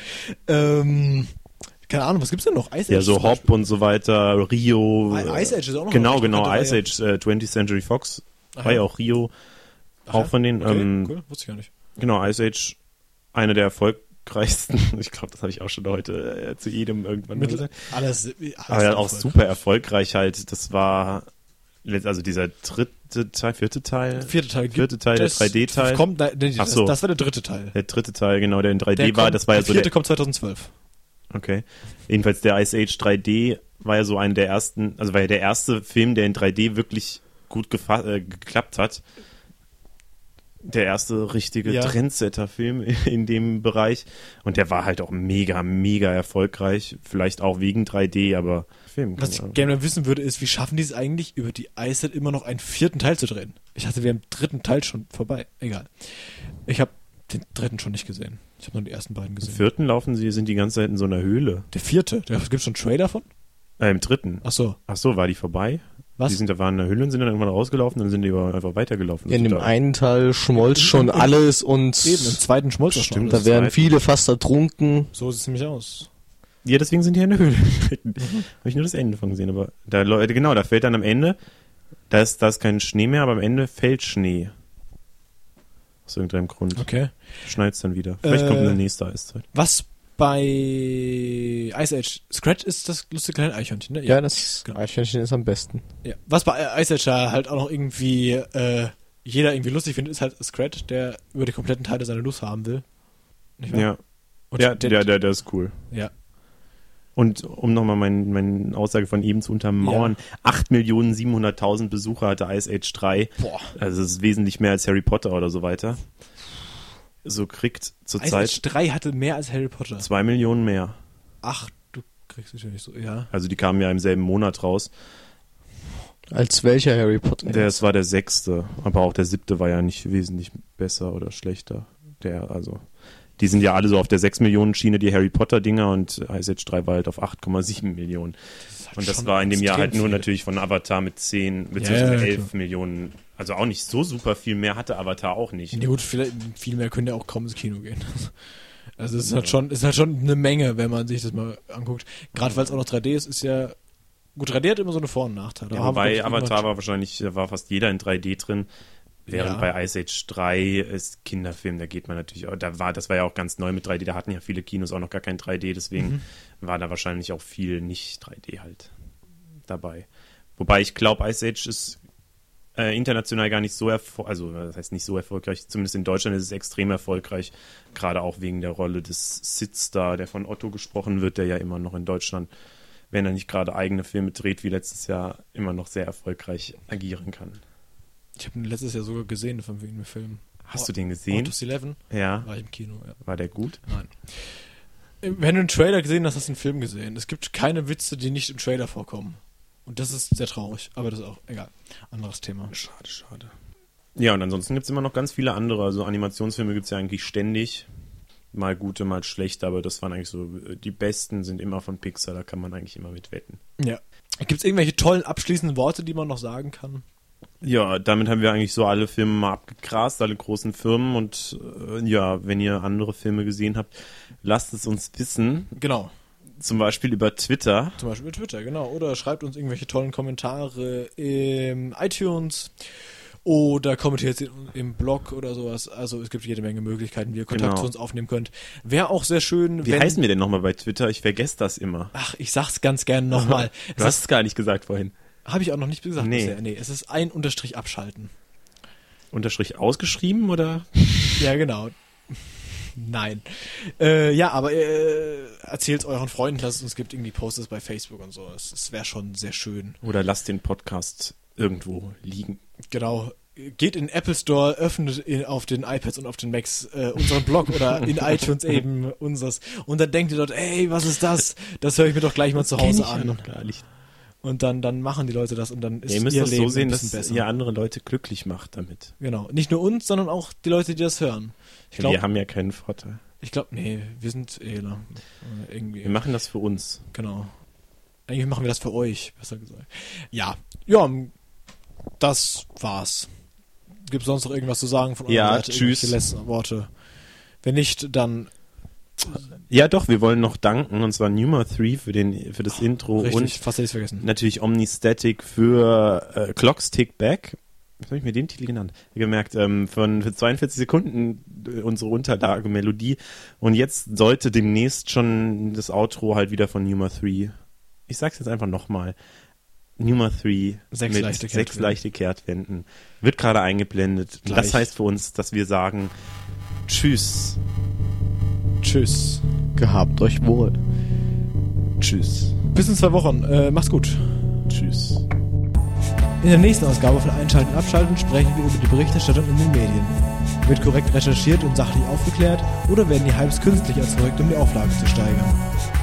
Speaker 3: Keine Ahnung, was gibt's denn noch? Ice Age
Speaker 2: Ja, so
Speaker 3: zum
Speaker 2: Hop
Speaker 3: Beispiel.
Speaker 2: und so weiter, Rio.
Speaker 3: Ice Age ist auch noch
Speaker 2: Genau,
Speaker 3: eine recht
Speaker 2: Ice
Speaker 3: bekannte
Speaker 2: Age, 20th Century Fox,
Speaker 3: Aha.
Speaker 2: war ja auch Rio,
Speaker 3: Aha,
Speaker 2: auch von den,
Speaker 3: Okay, cool, wusste ich gar nicht.
Speaker 2: genau, Ice Age, einer der erfolgreichsten, ich glaube, das habe ich auch schon heute zu jedem irgendwann mal gesagt.
Speaker 3: Alles
Speaker 2: Aber ja, auch super erfolgreich halt, das war, also dieser vierte Teil
Speaker 3: Vierte Teil
Speaker 2: der 3D-Teil.
Speaker 3: Kommt,
Speaker 2: Ach so.
Speaker 3: das war der dritte Teil.
Speaker 2: Der 3. Teil, genau, der in 3D war, das war ja
Speaker 3: der
Speaker 2: so
Speaker 3: vierte
Speaker 2: der,
Speaker 3: kommt 2012.
Speaker 2: okay. Jedenfalls der Ice Age 3D war ja so einer der ersten, also war ja der erste Film, der in 3D wirklich gut geklappt hat. Der erste richtige
Speaker 3: Ja.
Speaker 2: Trendsetter-Film in dem Bereich. Und der war halt auch mega, mega erfolgreich. Vielleicht auch wegen 3D, aber Film.
Speaker 3: Was ich gerne mal wissen würde, ist, wie schaffen die es eigentlich, über die Eiszeit immer noch einen vierten Teil zu drehen? Ich dachte, wir haben den dritten Teil schon vorbei. Egal. Ich habe den dritten schon nicht gesehen. Ich habe nur die ersten beiden
Speaker 2: Im
Speaker 3: gesehen.
Speaker 2: 4. sind die ganze Zeit in so einer Höhle.
Speaker 3: Der vierte? Gibt's schon einen Trailer von?
Speaker 2: Im 3.
Speaker 3: Ach so.
Speaker 2: Ach so, war die vorbei?
Speaker 3: Was?
Speaker 2: Die waren in der Höhle und sind dann irgendwann rausgelaufen, dann sind die aber einfach weitergelaufen.
Speaker 4: In dem
Speaker 2: Da-
Speaker 4: einen Teil schmolz schon alles und
Speaker 3: Eben, im zweiten schmolz das
Speaker 2: Stimmt,
Speaker 3: schon
Speaker 4: da
Speaker 3: alles.
Speaker 4: werden
Speaker 2: zweiten.
Speaker 4: viele fast ertrunken.
Speaker 3: So sieht es nämlich aus.
Speaker 2: Ja, deswegen sind die in der Höhle. Habe ich nur das Ende von gesehen, aber da fällt dann am Ende, da ist kein Schnee mehr, aber am Ende fällt Schnee. Aus irgendeinem Grund.
Speaker 3: Okay.
Speaker 2: Schneit's dann wieder. Vielleicht kommt eine nächste Eiszeit.
Speaker 3: Was bei Ice Age Scratch ist das lustige kleine Eichhörnchen, ne?
Speaker 4: Ja, das
Speaker 3: genau.
Speaker 4: Eichhörnchen ist am besten.
Speaker 3: Ja. Was bei Ice Age ja halt auch noch irgendwie jeder irgendwie lustig findet, ist halt Scratch, der über die kompletten Teile seine Lust haben will. Nicht wahr?
Speaker 2: Ja.
Speaker 3: Und
Speaker 2: Ja,
Speaker 3: der
Speaker 2: der ist cool.
Speaker 3: Ja.
Speaker 2: Und um nochmal meine Aussage von eben zu untermauern, 8.700.000 Besucher hatte Ice Age 3.
Speaker 3: Boah.
Speaker 2: Also das ist wesentlich mehr als Harry Potter oder so weiter. So kriegt
Speaker 3: Ice
Speaker 2: zurzeit
Speaker 3: Age 3 hatte mehr als Harry Potter.
Speaker 2: 2 Millionen mehr.
Speaker 3: Ach, du kriegst es ja nicht so, ja.
Speaker 2: Also die kamen ja im selben Monat raus.
Speaker 4: Als welcher Harry Potter?
Speaker 2: Das war der 6., aber auch der 7. war ja nicht wesentlich besser oder schlechter. Die sind ja alle so auf der 6 Millionen Schiene, die Harry Potter Dinger, und Ice Age 3 war halt auf 8,7 Millionen.
Speaker 3: ist halt
Speaker 2: Und das
Speaker 3: schon
Speaker 2: war in dem Jahr
Speaker 3: extrem
Speaker 2: halt nur
Speaker 3: viel.
Speaker 2: natürlich von Avatar mit 10 bzw.
Speaker 3: Ja,
Speaker 2: 11
Speaker 3: klar.
Speaker 2: Millionen Also auch nicht so super viel mehr hatte Avatar auch nicht.
Speaker 3: Ja gut, viel mehr können ja auch kaum ins Kino gehen. Also es ist halt schon eine Menge, wenn man sich das mal anguckt. Gerade weil es auch noch 3D ist ja... Gut, 3D hat immer so eine Vor- und Nachteile.
Speaker 2: Ja, wobei Avatar war fast jeder in 3D drin. Während bei Ice Age 3 ist Kinderfilm, da geht man natürlich auch, das war ja auch ganz neu mit 3D, da hatten ja viele Kinos auch noch gar kein 3D, deswegen war da wahrscheinlich auch viel nicht 3D halt dabei. Wobei ich glaube, Ice Age ist international gar nicht so also das heißt nicht so erfolgreich, zumindest in Deutschland ist es extrem erfolgreich, gerade auch wegen der Rolle des Sid da, der von Otto gesprochen wird, der ja immer noch in Deutschland, wenn er nicht gerade eigene Filme dreht, wie letztes Jahr, immer noch sehr erfolgreich agieren kann.
Speaker 3: Ich habe ihn letztes Jahr sogar gesehen von einem Film.
Speaker 2: Hast du den gesehen?
Speaker 3: Otis 11?
Speaker 2: Ja.
Speaker 3: War ich im Kino, ja.
Speaker 2: War der gut?
Speaker 3: Nein. Wenn du einen Trailer gesehen hast, hast du einen Film gesehen. Es gibt keine Witze, die nicht im Trailer vorkommen. Und das ist sehr traurig, aber das ist auch egal. Anderes Thema.
Speaker 2: Schade. Ja, und ansonsten gibt es immer noch ganz viele andere. Also Animationsfilme gibt es ja eigentlich ständig. Mal gute, mal schlechte, aber das waren eigentlich so, die besten sind immer von Pixar, da kann man eigentlich immer mit wetten.
Speaker 3: Ja. Gibt es irgendwelche tollen abschließenden Worte, die man noch sagen kann?
Speaker 2: Ja, damit haben wir eigentlich so alle Filme mal abgegrast, alle großen Firmen und wenn ihr andere Filme gesehen habt, lasst es uns wissen.
Speaker 3: Genau.
Speaker 2: Zum Beispiel über Twitter.
Speaker 3: Genau. Oder schreibt uns irgendwelche tollen Kommentare im iTunes oder kommentiert im Blog oder sowas. Also es gibt jede Menge Möglichkeiten, wie ihr Kontakt zu uns aufnehmen könnt. Wäre auch sehr schön,
Speaker 2: Wie heißen wir denn nochmal bei Twitter? Ich vergesse das immer.
Speaker 3: Ach, ich sag's ganz gerne nochmal.
Speaker 2: Du hast es gar nicht gesagt vorhin.
Speaker 3: Habe ich auch noch nicht gesagt bisher.
Speaker 2: Nee,
Speaker 3: es ist ein Unterstrich abschalten.
Speaker 2: Unterstrich ausgeschrieben, oder?
Speaker 3: Ja, genau. Nein. Aber erzählt euren Freunden, dass es uns gibt, irgendwie Posts bei Facebook und so. Es wäre schon sehr schön.
Speaker 2: Oder lasst den Podcast irgendwo liegen.
Speaker 3: Genau. Geht in den Apple Store, öffnet auf den iPads und auf den Macs unseren Blog oder in iTunes eben unseres. Und dann denkt ihr dort, ey, was ist das? Das höre ich mir doch gleich mal zu Hause an.
Speaker 2: Ja noch gar nicht.
Speaker 3: Und dann machen die Leute das und dann ist
Speaker 2: ihr müsst
Speaker 3: ihr
Speaker 2: das
Speaker 3: Leben
Speaker 2: so sehen,
Speaker 3: ein bisschen
Speaker 2: dass
Speaker 3: besser.
Speaker 2: ihr andere Leute glücklich macht damit.
Speaker 3: Genau. Nicht nur uns, sondern auch die Leute, die das hören.
Speaker 2: Wir haben ja keinen Vorteil.
Speaker 3: Ich glaube, wir sind irgendwie.
Speaker 2: Wir machen das für uns.
Speaker 3: Genau. Eigentlich machen wir das für euch, besser gesagt. Ja, das war's. Gibt es sonst noch irgendwas zu sagen von eurer Seite?
Speaker 2: Tschüss.
Speaker 3: Die letzten Worte. Wenn nicht, dann...
Speaker 2: Ja doch, wir wollen noch danken, und zwar Numa 3 für das Intro.
Speaker 3: Richtig,
Speaker 2: und
Speaker 3: fast hätte ich vergessen.
Speaker 2: natürlich Omnistatic für Clocks Tick Back. Was habe ich mir den Titel genannt? Gemerkt, für 42 Sekunden unsere Unterlage-Melodie. Und jetzt sollte demnächst schon das Outro halt wieder von Numa 3. Ich sag's jetzt einfach nochmal. Numa 3 mit 6 leichte Kehrtwenden. Wird gerade eingeblendet.
Speaker 3: Gleich.
Speaker 2: Das heißt für uns, dass wir sagen Tschüss.
Speaker 3: Tschüss.
Speaker 4: Gehabt euch wohl.
Speaker 2: Tschüss.
Speaker 3: Bis in 2 Wochen. Macht's gut.
Speaker 2: Tschüss.
Speaker 3: In der nächsten Ausgabe von Einschalten und Abschalten sprechen wir über die Berichterstattung in den Medien. Wird korrekt recherchiert und sachlich aufgeklärt oder werden die Hypes künstlich erzeugt, um die Auflage zu steigern?